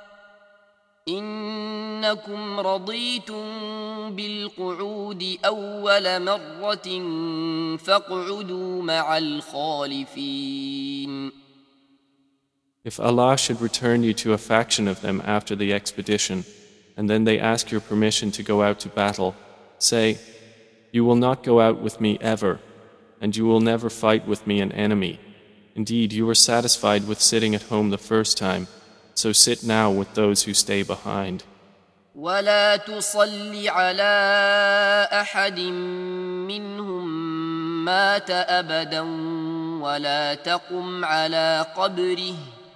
إنكم رضيتم بالقعود أول مرة فاقعدوا مع الخالفين. If Allah should return you to a faction of them after the expedition, and then they ask your permission to go out to battle, say, "You will not go out with me ever, and you will never fight with me an enemy. Indeed, you were satisfied with sitting at home the first time, so sit now with those who stay behind." ولا تصل على أحد منهم مات أبدا ولا تقم على قبره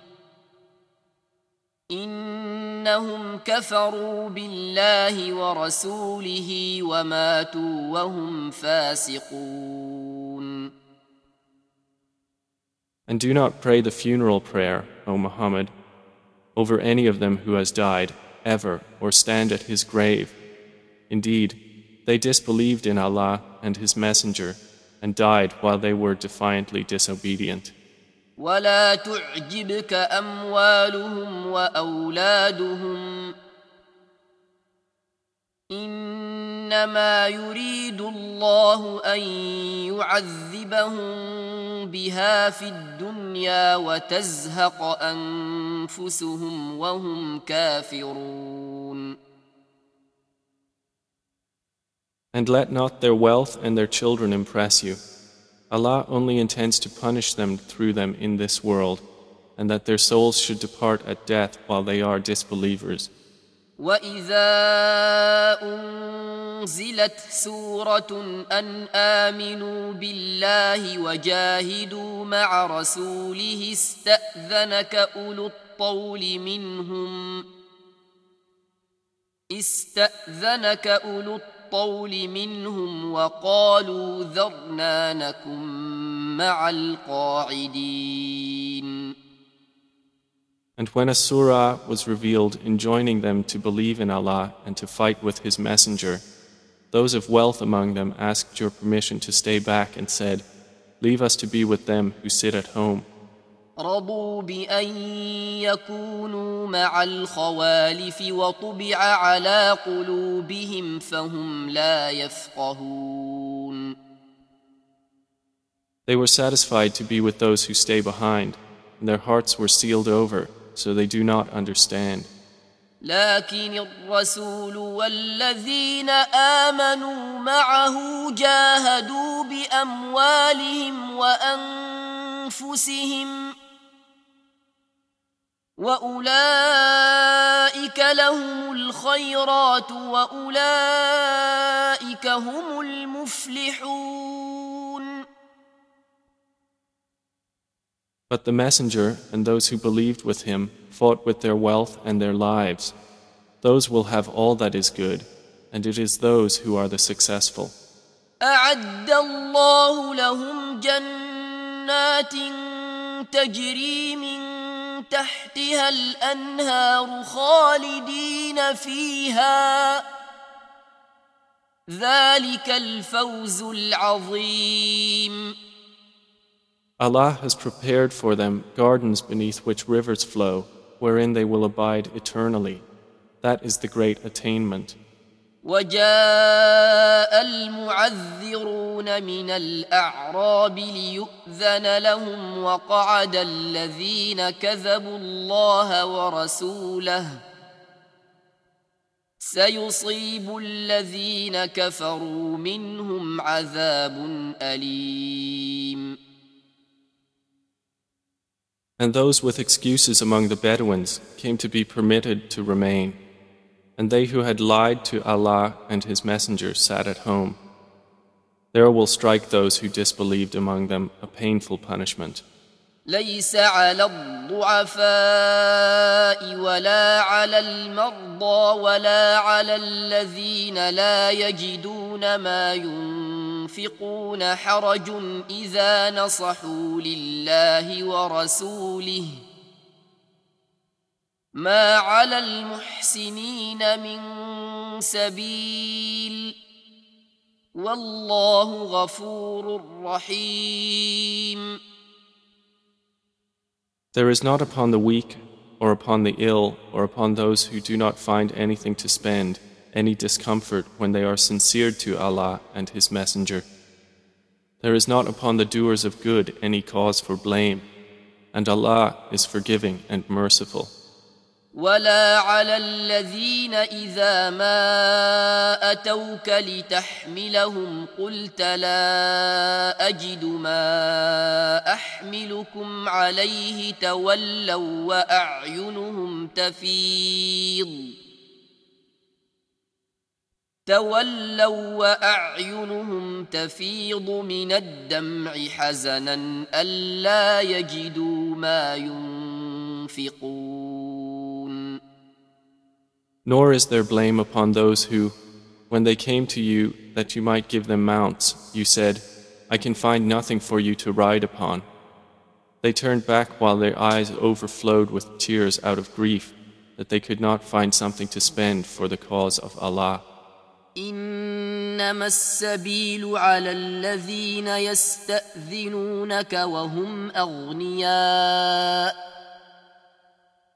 إنهم كفروا بالله ورسوله وماتوا وهم فاسقون. And do not pray the funeral prayer, O Muhammad, over any of them who has died, ever, or stand at his grave. Indeed, they disbelieved in Allah and His Messenger and died while they were defiantly disobedient. ولا تعجبك أموالهم وأولادهم إنما يريد الله أن يعذبهم بها في الدنيا وتزهق أنفسهم وهم كافرون. And let not their wealth and their children impress you. Allah only intends to punish them through them in this world, and that their souls should depart at death while they are disbelievers. وَإِذَا أُنزِلَتْ سُورَةٌ أَنْ آمِنُوا بِاللَّهِ وَجَاهِدُوا مَعَ رَسُولِهِ اسْتَأْذَنَكَ أُولُو الطَّوْلِ مِنْهُمْ وَقَالُوا ذَرْنَا نَكُن مَّعَ الْقَاعِدِينَ. And when a surah was revealed enjoining them to believe in Allah and to fight with His Messenger, those of wealth among them asked your permission to stay back and said, "Leave us to be with them who sit at home." رضوا بأن يكونوا مع الخوالف وطبع على قلوبهم فهم لا يفقهون. They were satisfied to be with those who stay behind, and their hearts were sealed over, so they do not understand. لكن الرسول والذين آمنوا معه جاهدوا بأموالهم وأنفسهم وأولئك لهم الخيرات وأولئك هم المفلحون. But the Messenger and those who believed with him fought with their wealth and their lives. Those will have all that is good, and it is those who are the successful. أعد الله لهم جنات تجري من تحتها الأنهار خالدين فيها ذلك الفوز العظيم. Allah has prepared for them gardens beneath which rivers flow, wherein they will abide eternally. That is the great attainment. وجاء المعذرون من الأعراب ليؤذن لهم وقعد الذين كذبوا الله ورسوله سيصيب الذين كفروا منهم عذاب أليم. And those with excuses among the Bedouins came to be permitted to remain. And they who had lied to Allah and His Messenger sat at home. There will strike those who disbelieved among them a painful punishment. ليس على الضعفاء ولا على المرضى ولا على الذين لا يجدون ما ينفقون حرج إذا نصحوا لله ورسوله ما على المحسنين من سبيل والله غفور رحيم. There is not upon the weak or upon the ill or upon those who do not find anything to spend any discomfort when they are sincere to Allah and His Messenger. There is not upon the doers of good any cause for blame, and Allah is forgiving and merciful. ولا على الذين إذا ما أتوك لتحملهم قلت لا أجد ما أحملكم عليه تولوا وأعينهم تفيض من الدمع حزنا ألا يجدوا ما ينفقون. Nor is there blame upon those who, when they came to you that you might give them mounts, you said, "I can find nothing for you to ride upon." They turned back while their eyes overflowed with tears out of grief that they could not find something to spend for the cause of Allah. إنما السبيل على الذين يستأذنونك وهم أغنياء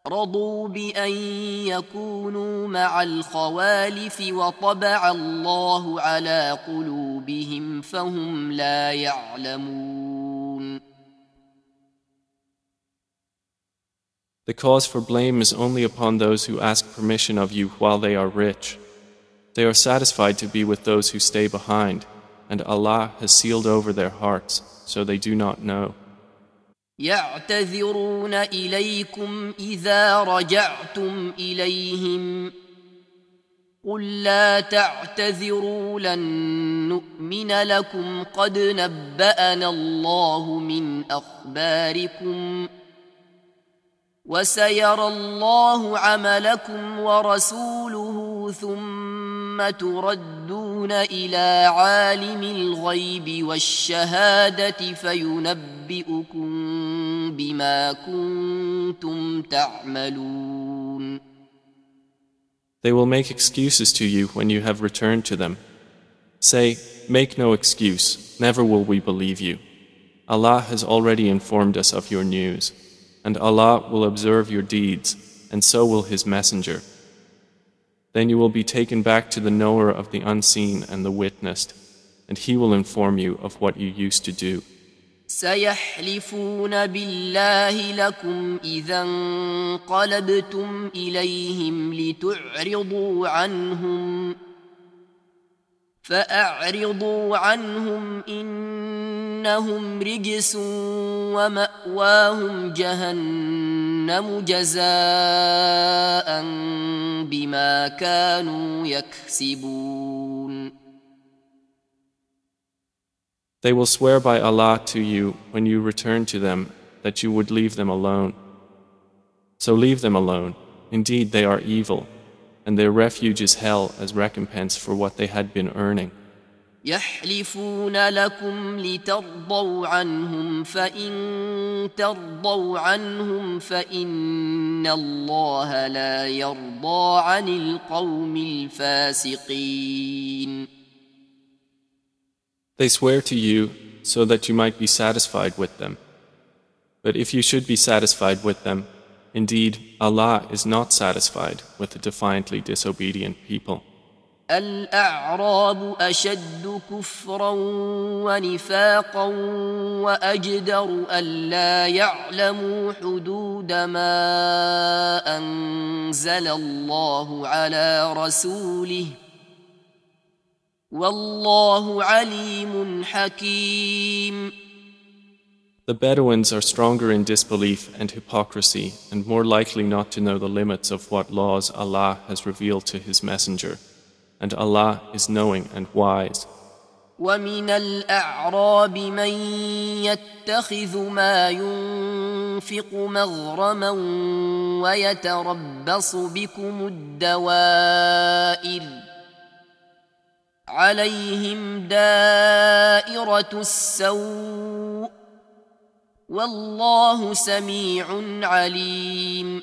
رضوا بأن يكونوا مع الخوالف وطبع الله على قلوبهم فهم لا يعلمون. The cause for blame is only upon those who ask permission of you while they are rich. They are satisfied to be with those who stay behind, and Allah has sealed over their hearts, so they do not know. يعتذرون إليكم إذا رجعتم إليهم قل لا تعتذروا لن نؤمن لكم قد نبأنا الله من أخباركم وسيرى الله عملكم ورسوله ثم تردون إلى عالم الغيب والشهادة فينبئكم بما كنتم تعملون. They will make excuses to you when you have returned to them. Say, make no excuse, never will we believe you. Allah has already informed us of your news. And Allah will observe your deeds, and so will His Messenger. Then you will be taken back to the knower of the unseen and the witnessed, and He will inform you of what you used to do. سيحلفون بالله لكم إذا انقلبتم إليهم لتعرضوا عنهم فأعرضوا عنهم إنهم رجس ومأواهم جهنم جزاء بما كانوا يكسبون. They will swear by Allah to you when you return to them that you would leave them alone. So leave them alone. Indeed, they are evil, and their refuge is hell as recompense for what they had been earning. يحلفون لكم لترضوا عنهم فإن ترضوا عنهم فإن الله لا يرضى عن القوم الفاسقين. They swear to you so that you might be satisfied with them. But if you should be satisfied with them, indeed Allah is not satisfied with the defiantly disobedient people. الأعراب أشد كفرا ونفاقا وأجدر ألا يعلموا حدود ما أنزل الله على رسوله والله عليم حكيم. The Bedouins are stronger in disbelief and hypocrisy and more likely not to know the limits of what laws Allah has revealed to His Messenger. And Allah is knowing and wise. ومن الأعراب من يتخذ ما ينفق مغرما ويتربص بكم الدوائر عليهم دائرة السوء والله سميع عليم.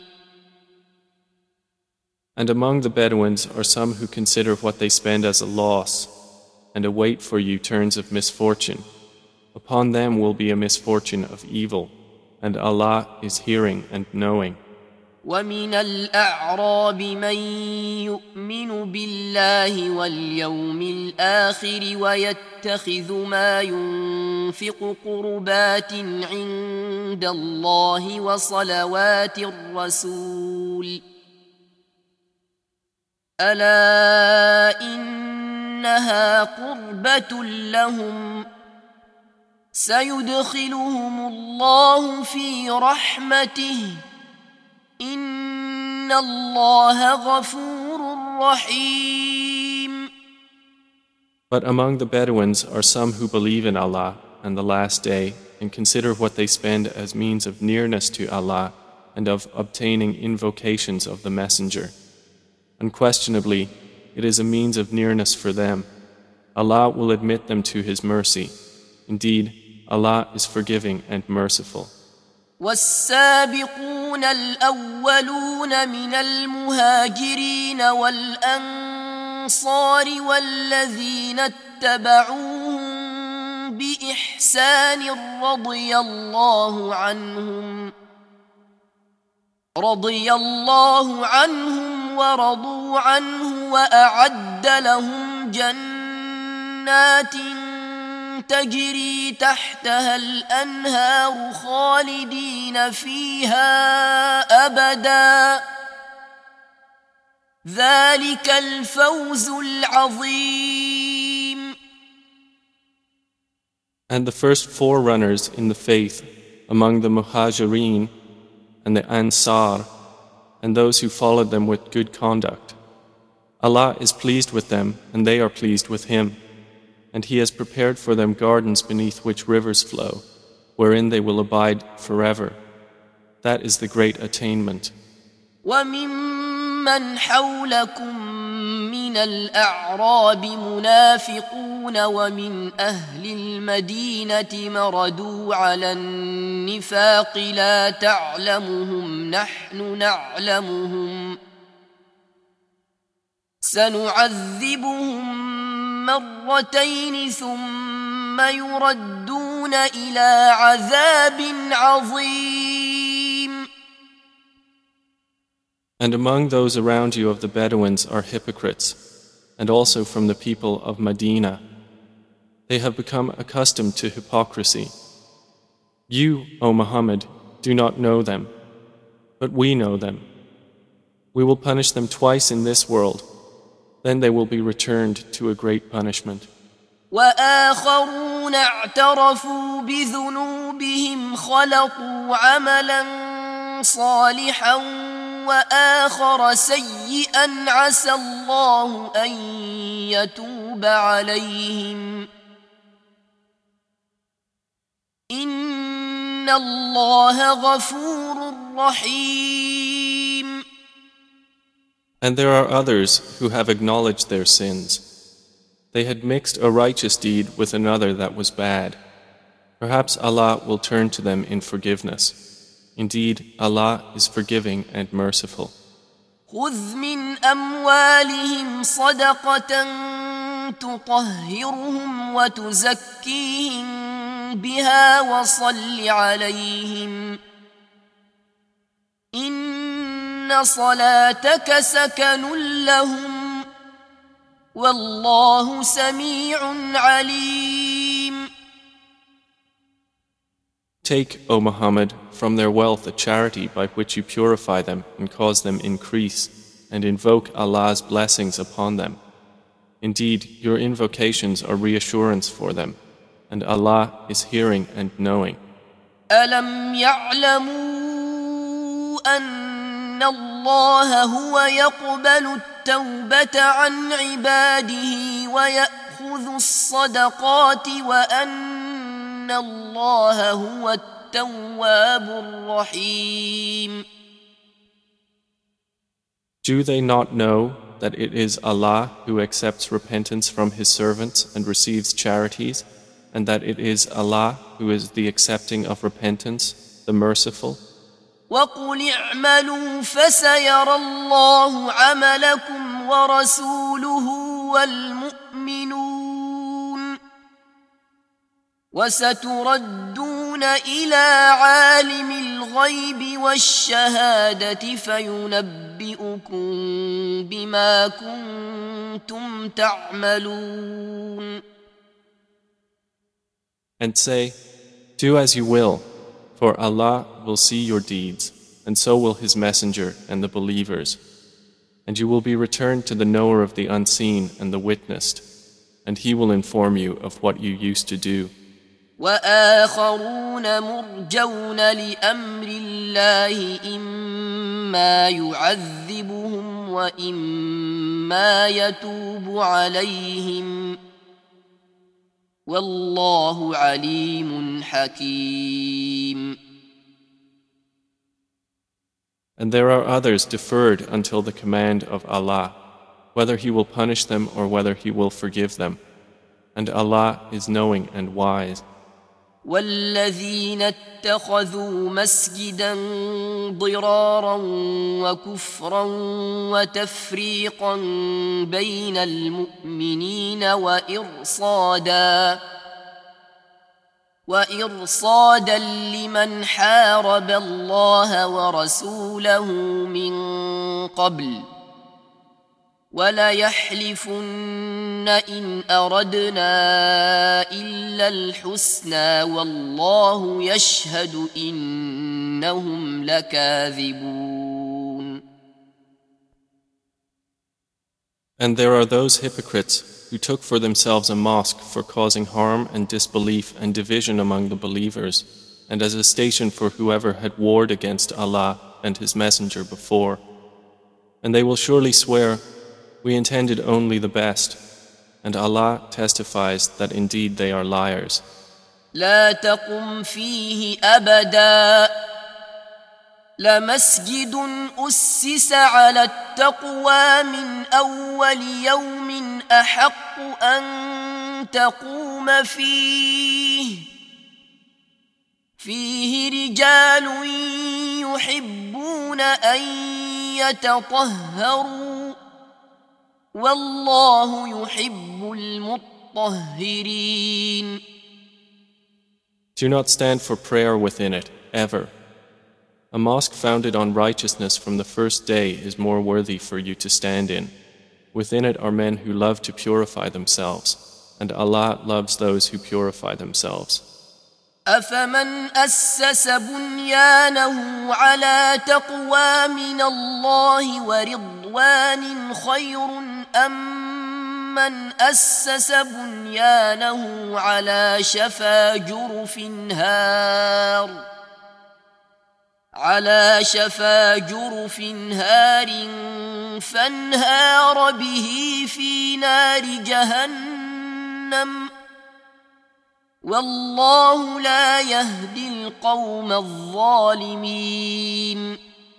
And among the Bedouins are some who consider what they spend as a loss and await for you turns of misfortune. Upon them will be a misfortune of evil, and Allah is hearing and knowing. ومن الأعراب من يؤمن بالله واليوم الآخر ويتخذ ما ينفق قربات عند الله وصلوات الرسول ألا إنها قربة لهم سيدخلهم الله في رحمته إن الله غفور رحيم. But among the Bedouins are some who believe in Allah and the Last Day and consider what they spend as means of nearness to Allah and of obtaining invocations of the Messenger. Unquestionably, it is a means of nearness for them. Allah will admit them to His mercy. Indeed, Allah is forgiving and merciful. والسابقون الأولون من المهاجرين والأنصار والذين اتبعوهم بإحسان رضي الله عنهم رضي الله عنهم ورضوا عنه وأعد لهم جنات تجري تحتها الأنهار خالدين فيها أبدا ذلك الفوز العظيم. And the first forerunners in the faith among the Muhajirin and the Ansar and those who followed them with good conduct, Allah is pleased with them and they are pleased with Him, and He has prepared for them gardens beneath which rivers flow, wherein they will abide forever. That is the great attainment. وَمِمَّنْ حَوْلَكُمْ مِنَ الْأَعْرَابِ مُنَافِقُونَ وَمِنْ أَهْلِ الْمَدِينَةِ مَرَدُوا عَلَى النِّفَاقِ لَا تَعْلَمُهُمْ نَحْنُ نَعْلَمُهُمْ سَنُعَذِّبُهُمْ مرتين ثم يردون إلى عذاب عظيم. And among those around you of the Bedouins are hypocrites, and also from the people of Medina. They have become accustomed to hypocrisy. You, O Muhammad, do not know them, but we know them. We will punish them twice in this world, then they will be returned to a great punishment. وآخرون اعترفوا بذنوبهم خلطوا عملا صالحا وآخر سيئا عسى الله أن يتوب عليهم إن الله غفور رحيم. And there are others who have acknowledged their sins. They had mixed a righteous deed with another that was bad. Perhaps Allah will turn to them in forgiveness. Indeed, Allah is forgiving and merciful. خذ من أموالهم صدقة تطهرهم وتزكيهم بها وصل عليهم إن صلاتك سكن لهم والله سميع عليم. Take, O Muhammad, from their wealth a charity by which you purify them and cause them increase, and invoke Allah's blessings upon them. Indeed, your invocations are reassurance for them, and Allah is hearing and knowing. ألم يعلموا أن الله هو يقبل التوبة عن عباده ويأخذ الصدقات وأن الله هو التواب الرحيم. Do they not know that it is Allah who accepts repentance from His servants and receives charities, and that it is Allah who is the accepting of repentance, the merciful? وَقُلِ اعْمَلُوا فَسَيَرَى اللَّهُ عَمَلَكُمْ وَرَسُولُهُ وَالْمُؤْمِنُونَ وَسَتُرَدُّونَ إِلَى عَالِمِ الْغَيْبِ وَالشَّهَادَةِ فَيُنَبِّئُكُم بِمَا كُنتُمْ تَعْمَلُونَ. And say, do as you will, for Allah will see your deeds, and so will His Messenger and the believers. And you will be returned to the knower of the unseen and the witnessed, and He will inform you of what you used to do. وآخرون مرجون لأمر الله إما يعذبهم وإما يتوب عليهم والله عليم حكيم. And there are others deferred until the command of Allah, whether He will punish them or whether He will forgive them. And Allah is knowing and wise. والذين اتخذوا مسجدا ضرارا وكفرا وتفريقا بين المؤمنين وإرصادا وإرصادا لمن حارب الله ورسوله من قبل وليحلفن إن أردنا إلا الحسنى والله يشهد إنهم لكاذبون. And there are those hypocrites who took for themselves a mosque for causing harm and disbelief and division among the believers, and as a station for whoever had warred against Allah and His Messenger before. And they will surely swear, "We intended only the best," and Allah testifies that indeed they are liars. لا تقم فيه أبدا لمسجد أسس على التقوى من أول يوم أحق أن تقوم فيه رجال يحبون أن يتطهروا والله يحب المطهرين. Do not stand for prayer within it, ever. A mosque founded on righteousness from the first day is more worthy for you to stand in. Within it are men who love to purify themselves, and Allah loves those who purify themselves. أفمن أسس بنيانه على تقوى من الله ورضوان خير أم من أسس بنيانه على شفا جرف هار فانهار به في نار جهنم والله لا يهدي القوم الظالمين.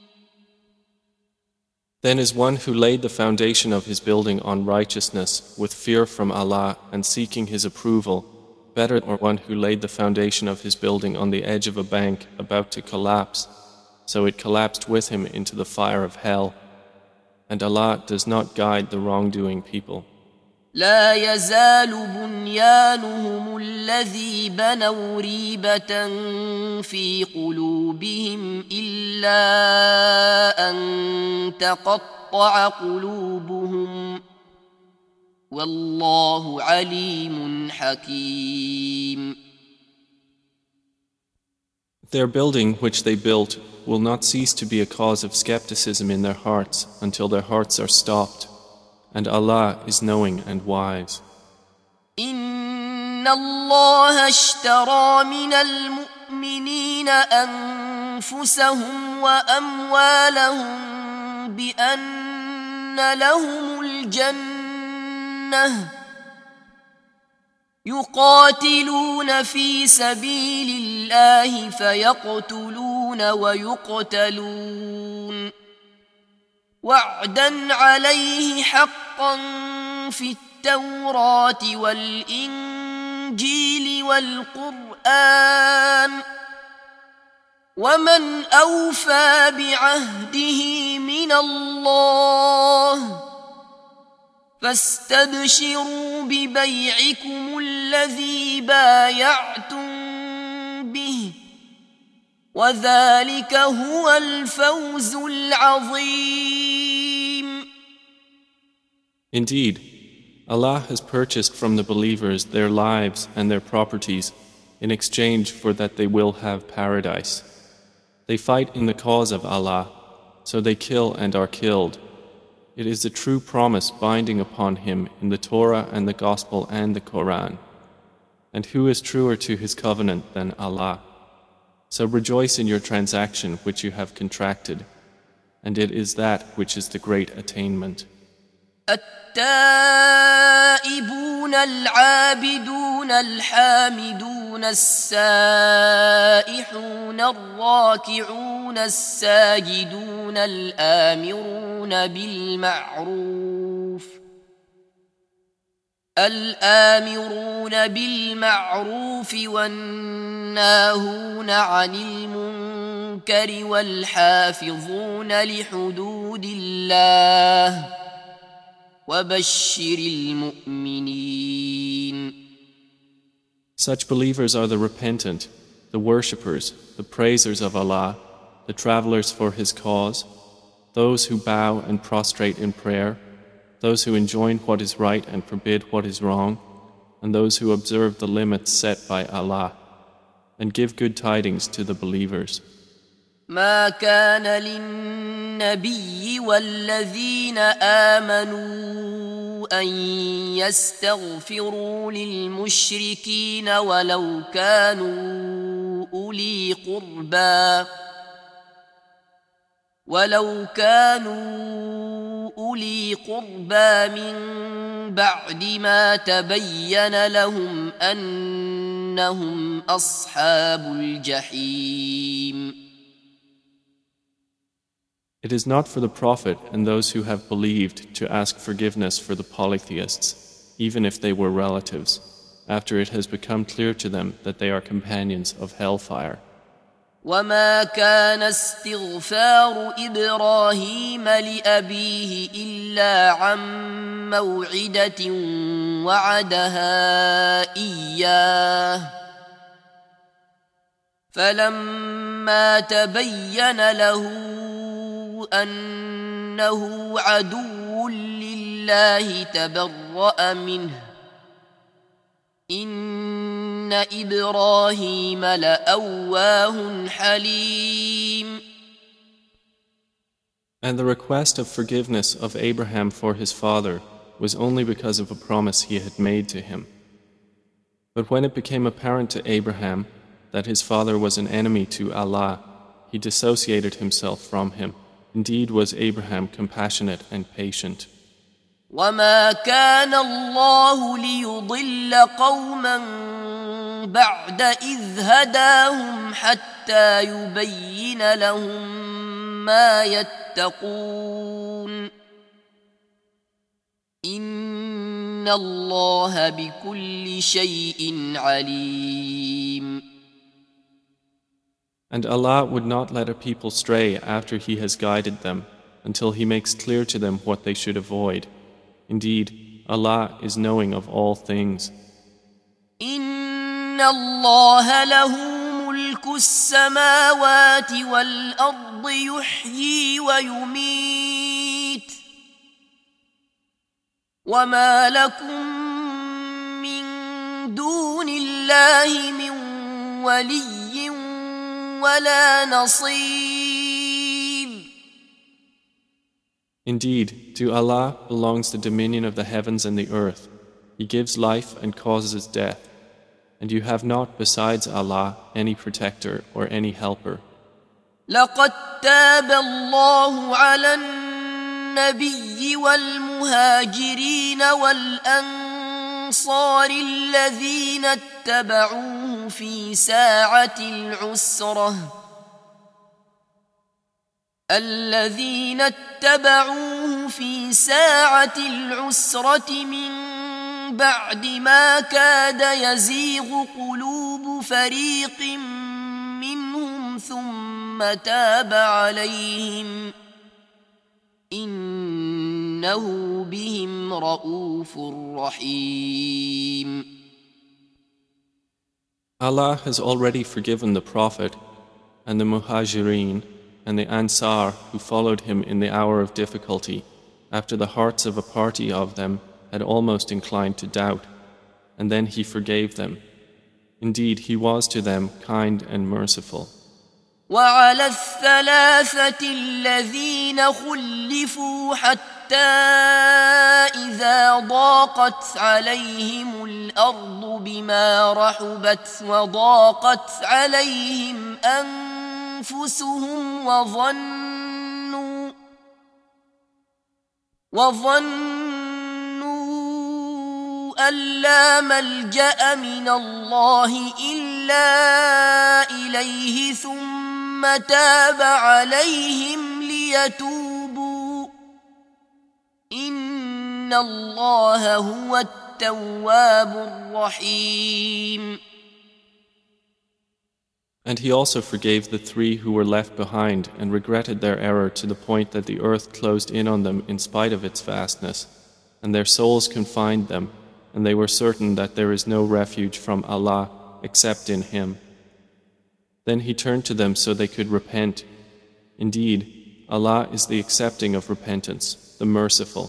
Then is one who laid the foundation of his building on righteousness with fear from Allah and seeking His approval better than one who laid the foundation of his building on the edge of a bank about to collapse, so it collapsed with him into the fire of hell. And Allah does not guide the wrongdoing people. لا يزال بنيانهم الذي بنوا ريبة في قلوبهم إلا أن تقطع قلوبهم والله عليم حكيم. Their building which they built will not cease to be a cause of skepticism in their hearts until their hearts are stopped. And Allah is knowing and wise. إن الله اشترى من المؤمنين أنفسهم وأموالهم بأن لهم الجنة يقاتلون في سبيل الله فيقتلون ويقتلون وعدا عليه حقا في التوراة والإنجيل والقرآن ومن أوفى بعهده من الله فاستبشروا ببيعكم الذي بايعتم به وذلك هو الفوز العظيم. Indeed, Allah has purchased from the believers their lives and their properties in exchange for that they will have paradise. They fight in the cause of Allah, so they kill and are killed. It is a true promise binding upon him in the Torah and the Gospel and the Quran. And who is truer to his covenant than Allah? So rejoice in your transaction which you have contracted, and it is that which is the great attainment. التائبون العابدون الحامدون السائحون الراكعون الساجدون الآمرون بالمعروف والناهون عن المنكر والحافظون لحدود الله وبشر المؤمنين. Such believers are the repentant, the worshippers, the praisers of Allah, the travelers for His cause, those who bow and prostrate in prayer, those who enjoin what is right and forbid what is wrong, and those who observe the limits set by Allah, and give good tidings to the believers. ما كان للنبي والذين آمنوا أن يستغفروا للمشركين ولو كانوا أولي قربى من بعد ما تبين لهم أنهم أصحاب الجحيم. It is not for the Prophet and those who have believed to ask forgiveness for the polytheists, even if they were relatives, after it has become clear to them that they are companions of hellfire. وما كان استغفار إبراهيم لأبيه إلا عن موعدة وعدها إياه فلما تبين له أنه عدو لله تبرأ منه إن إبراهيم لأواه حليم. And the request of forgiveness of Abraham for his father was only because of a promise he had made to him. But when it became apparent to Abraham that his father was an enemy to Allah, he dissociated himself from him. Indeed was Abraham compassionate and patient. وما كان الله ليضل قوما بعد إذ هداهم حتى يبين لهم ما يتقون إن الله بكل شيء عليم. And Allah would not let a people stray after He has guided them until He makes clear to them what they should avoid. Indeed, Allah is knowing of all things. إن الله له ملك السماوات والأرض يحيي ويميت وما لكم من دون الله من ولي ولا نصير. Indeed, to Allah belongs the dominion of the heavens and the earth. He gives life and causes death, and you have not besides Allah any protector or any helper. لقد تاب الله على النبي والمهاجرين والأنصار الذين اتبعوه في ساعة العسرة من بعد ما كاد يزيغ قلوب فريق منهم ثم تاب عليهم إنه بهم رؤوف رحيم. Allah has already forgiven the Prophet and the Muhajirin and the Ansar who followed him in the hour of difficulty, after the hearts of a party of them had almost inclined to doubt, and then He forgave them. Indeed, He was to them kind and merciful. وعلى الثلاثة الذين خلفوا حتى إذا ضاقت عليهم الأرض بما رحبت وضاقت عليهم أنفسهم وظنوا أن لا ملجأ من الله إلا إليه ثم تاب عليهم ليتوبوا إن الله هو التواب الرحيم. And He also forgave the three who were left behind and regretted their error to the point that the earth closed in on them in spite of its vastness, and their souls confined them, and they were certain that there is no refuge from Allah except in Him. Then He turned to them so they could repent. Indeed, Allah is the accepting of repentance, the merciful.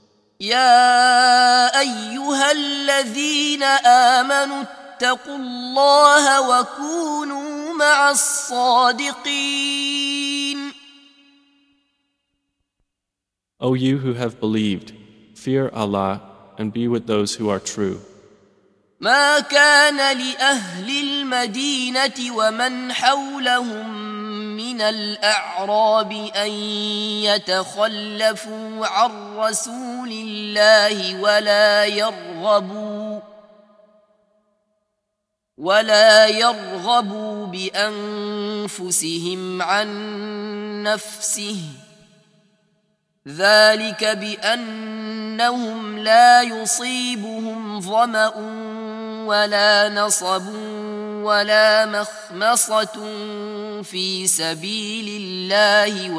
يا أيها الذين آمنوا اتقوا الله وكونوا مع الصادقين. O you who have believed, fear Allah and be with those who are true. ما كان لأهل المدينة ومن حولهم من الأعراب أن يتخلفوا عن رسول الله ولا يرغبوا بأنفسهم عن نفسه، ذلك بأنهم لا يصيبهم ظمأ ولا نصب ولا مخمصة في سبيل الله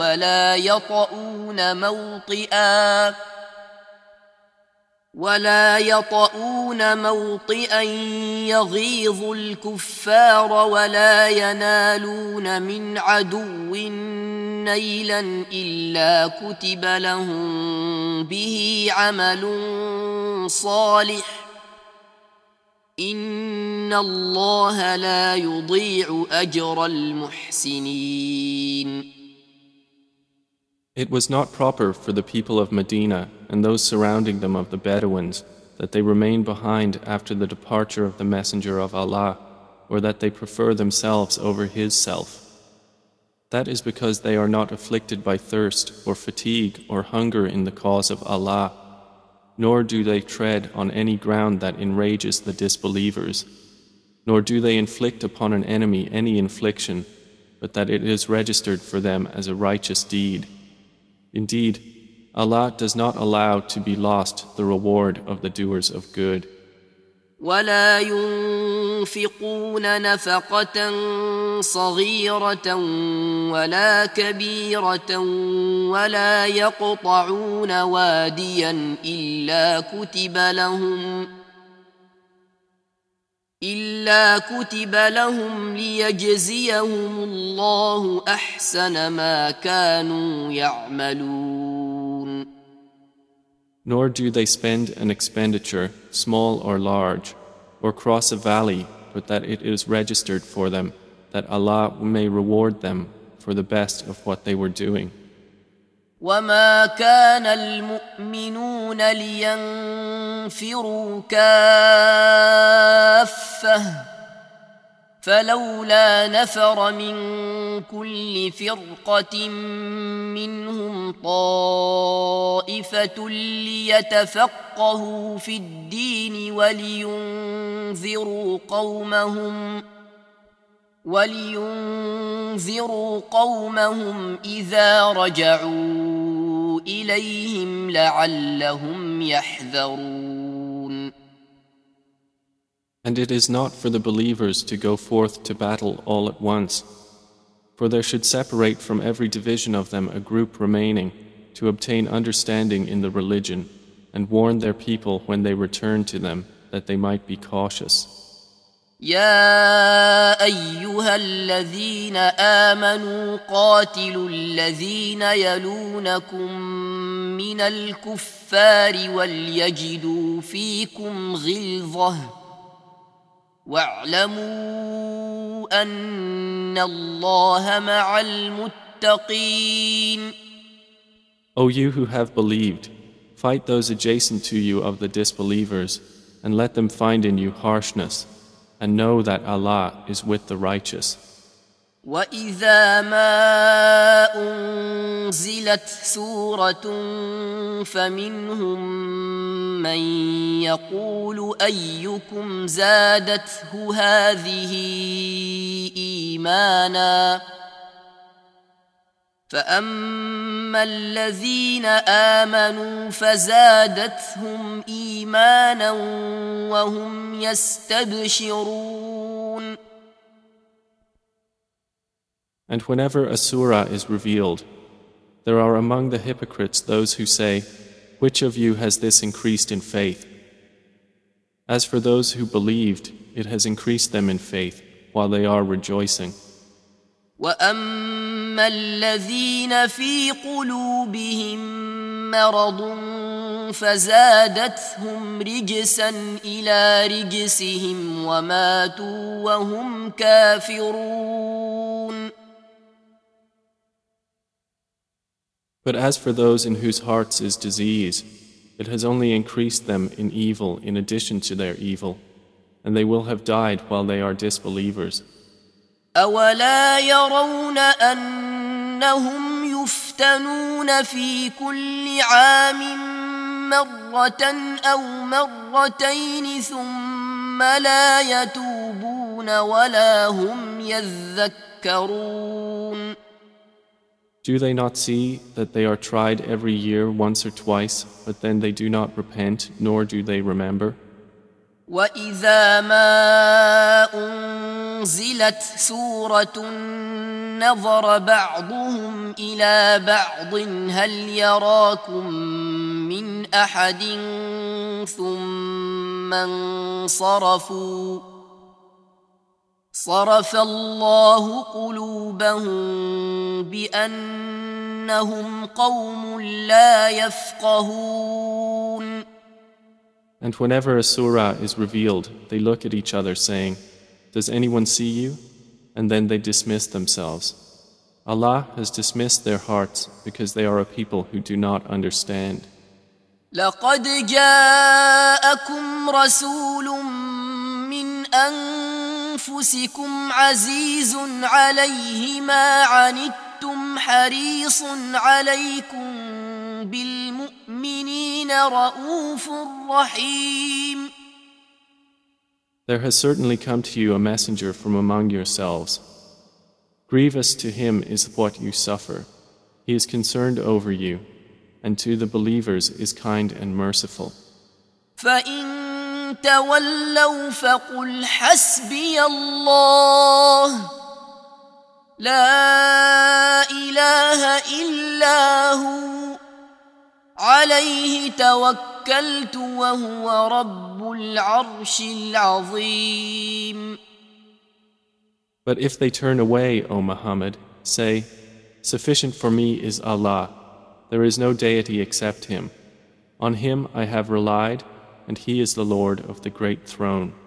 ولا يطؤون موطئا يغيظ الكفار ولا ينالون من عدو نيلا إلا كتب لهم به عمل صالح إن الله لا يضيع أجر المحسنين. It was not proper for the people of Medina and those surrounding them of the Bedouins that they remain behind after the departure of the Messenger of Allah, or that they prefer themselves over his self. That is because they are not afflicted by thirst or fatigue or hunger in the cause of Allah, nor do they tread on any ground that enrages the disbelievers, nor do they inflict upon an enemy any infliction, but that it is registered for them as a righteous deed. Indeed, Allah does not allow to be lost the reward of the doers of good. ولا ينفقون نفقة صغيرة ولا كبيرة ولا يقطعون واديا إلا كتب لهم ليجزيهم الله أحسن ما كانوا يعملون. Nor do they spend an expenditure, small or large, or cross a valley, but that it is registered for them, that Allah may reward them for the best of what they were doing. وما كان المؤمنون لينفروا كافة فلولا نفر من كل فرقة منهم طائفة ليتفقهوا في الدين ولينذروا قومهم إذا رجعوا إليهم لعلهم يحذرون. And it is not for the believers to go forth to battle all at once, for there should separate from every division of them a group remaining to obtain understanding in the religion and warn their people when they return to them that they might be cautious. يا أيها الذين آمنوا قاتلوا الذين يلونكم من الكفار وليجدوا فيكم غلظة واعلموا أن الله مع المتقين. O you who have believed, fight those adjacent to you of the disbelievers and let them find in you harshness, and know that Allah is with the righteous. وَإِذَا مَا أُنزِلَتْ سُورَةٌ فَمِنْهُمْ مَنْ يَقُولُ أَيُّكُمْ زَادَتْهُ هَذِهِ إِيمَانًا فَأَمَّا الَّذِينَ آمَنُوا فَزَادَتْهُمْ إِيمَانًا وَهُمْ يَسْتَبْشِرُونَ. And whenever a surah is revealed, there are among the hypocrites those who say, "Which of you has this increased in faith?" As for those who believed, it has increased them in faith while they are rejoicing. وأما الذين في قلوبهم مرض فزادتهم رجسا إلى رجسهم وماتوا وهم كافرون. But as for those in whose hearts is disease, it has only increased them in evil in addition to their evil, and they will have died while they are disbelievers. أولا يرون أنهم يفتنون في كل عام مرة أو مرتين ثم لا يتوبون ولا هم يذكرون. Do they not see that they are tried every year once or twice, but then they do not repent, nor do they remember? وَإِذَا مَا أُنزِلَتْ سُورَةٌ نَظَرَ بَعْضُهُمْ إِلَى بَعْضٍ هَلْ يَرَاكُمْ مِنْ أَحَدٍ ثُمَّ انصَرَفُوا صَرَفَ اللَّهُ قُلُوبَهُم بِأَنَّهُمْ قَوْمٌ لَّا يَفْقَهُونَ. And whenever a surah is revealed, they look at each other saying, "Does anyone see you?" And then they dismiss themselves. Allah has dismissed their hearts because they are a people who do not understand. لقد جاءكم رسول من أنفسكم عزيز عليه ما عنتم حريص عليكم بالمؤمنين رؤوف رحيم. There has certainly come to you a messenger from among yourselves. Grievous to him is what you suffer. He is concerned over you, and to the believers is kind and merciful. فَإِن تَوَلَّوْا فَقُلْ حَسْبِيَ اللَّهُ لَا إِلَهَ إِلَّا هُوَ عَلَيْهِ تَوَكَّلْتُ وَهُوَ رَبُّ الْعَرْشِ الْعَظِيمِ. But if they turn away, O Muhammad, say, "Sufficient for me is Allah. There is no deity except Him. On Him I have relied, and He is the Lord of the great throne."